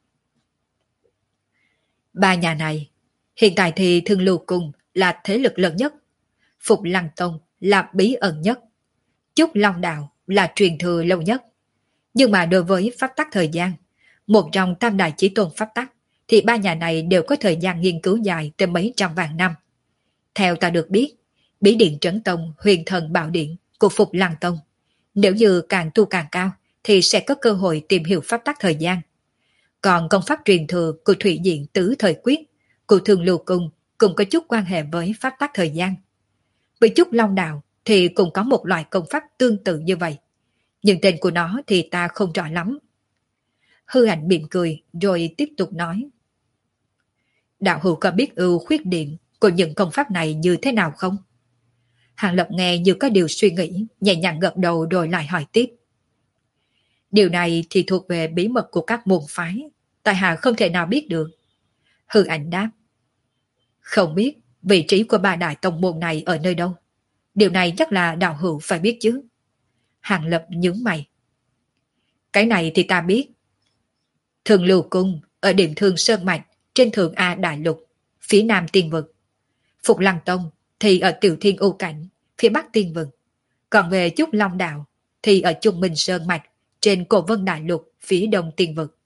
Ba nhà này, hiện tại thì Thương Lưu Cung là thế lực lớn nhất, Phục Lăng Tông là bí ẩn nhất, Trúc Long Đạo là truyền thừa lâu nhất. Nhưng mà đối với pháp tắc thời gian, một trong tam đại chí tôn pháp tắc, thì ba nhà này đều có thời gian nghiên cứu dài tới mấy trăm vạn năm. Theo ta được biết, bí điện Trấn Tông, Huyền Thần Bảo Điện của Phục Lăng Tông, nếu như càng tu càng cao thì sẽ có cơ hội tìm hiểu pháp tắc thời gian. Còn công pháp truyền thừa của Thủy Diện Tứ Thời Quyết của Thường Lưu Cung cũng có chút quan hệ với pháp tắc thời gian. Với Trúc Long Đạo thì cũng có một loại công pháp tương tự như vậy. Nhưng tên của nó thì ta không rõ lắm. Hư Ảnh mỉm cười rồi tiếp tục nói. Đạo hữu có biết ưu khuyết điểm của những công pháp này như thế nào không? Hàng Lập nghe như có điều suy nghĩ, nhẹ nhàng gật đầu rồi lại hỏi tiếp. Điều này thì thuộc về bí mật của các môn phái, tại hạ không thể nào biết được. Hư Ảnh đáp. Không biết vị trí của ba đại tông môn này ở nơi đâu. Điều này chắc là đạo hữu phải biết chứ. Hàng Lập nhướng mày. Cái này thì ta biết. Thường Lưu Cung ở điểm Thương Sơn Mạch trên Thượng A Đại Lục, phía Nam Tiên Vực. Phục Lăng Tông thì ở Tiểu Thiên U Cảnh, phía Bắc Tiên Vực. Còn về Trúc Long Đạo thì ở Trung Minh Sơn Mạch trên Cổ Vân Đại Lục, phía Đông Tiên Vực.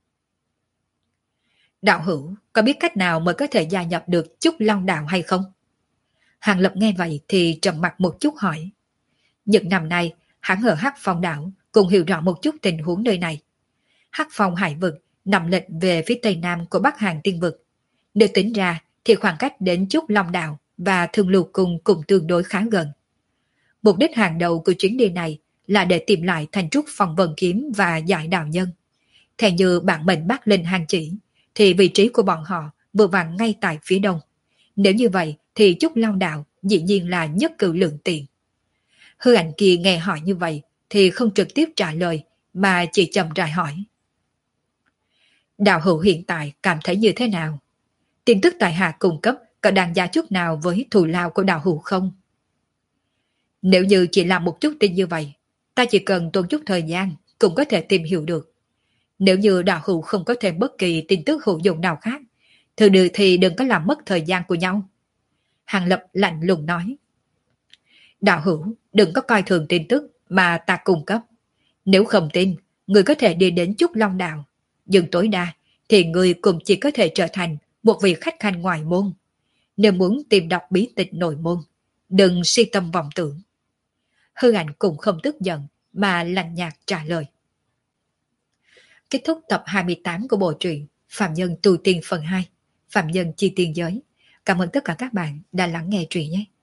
Đạo hữu có biết cách nào mới có thể gia nhập được Trúc Long Đạo hay không? Hàng Lập nghe vậy thì trầm mặt một chút hỏi. Những năm nay, hắn ở Hắc Phong Đảo cũng hiểu rõ một chút tình huống nơi này. Hắc Phong Hải Vực nằm lệch về phía tây nam của Bắc Hàn Tiên Vực. Nếu tính ra thì khoảng cách đến Trúc Long Đạo và Thương Lưu Cung cũng tương đối khá gần. Mục đích hàng đầu của chuyến đi này là để tìm lại Thanh Trúc Phong Vân Kiếm và Giải Đạo Nhân. Theo như bản mệnh Bắc Linh hàng chỉ, thì vị trí của bọn họ vừa vặn ngay tại phía đông. Nếu như vậy thì Trúc Long Đạo dĩ nhiên là nhất cử lượng tiện. Hư Ảnh kia nghe hỏi như vậy thì không trực tiếp trả lời mà chỉ chậm rãi hỏi. Đạo hữu hiện tại cảm thấy như thế nào? Tin tức tại hạ cung cấp có đáng giá chút nào với thù lao của đạo hữu không? Nếu như chỉ làm một chút tin như vậy, ta chỉ cần tốn chút thời gian cũng có thể tìm hiểu được. Nếu như đạo hữu không có thêm bất kỳ tin tức hữu dụng nào khác, thì đừng có làm mất thời gian của nhau. Hàng Lập lạnh lùng nói. Đạo hữu đừng có coi thường tin tức mà ta cung cấp. Nếu không tin, người có thể đi đến Trúc Long Đạo. Nhưng tối đa thì người cũng chỉ có thể trở thành một vị khách khanh ngoài môn. Nếu muốn tìm đọc bí tịch nội môn, đừng si tâm vọng tưởng. Hư Ảnh cũng không tức giận mà lạnh nhạt trả lời. Kết thúc tập 28 của bộ truyện Phạm Nhân Tu Tiên phần 2, Phạm Nhân Chi Tiên Giới. Cảm ơn tất cả các bạn đã lắng nghe truyện nhé.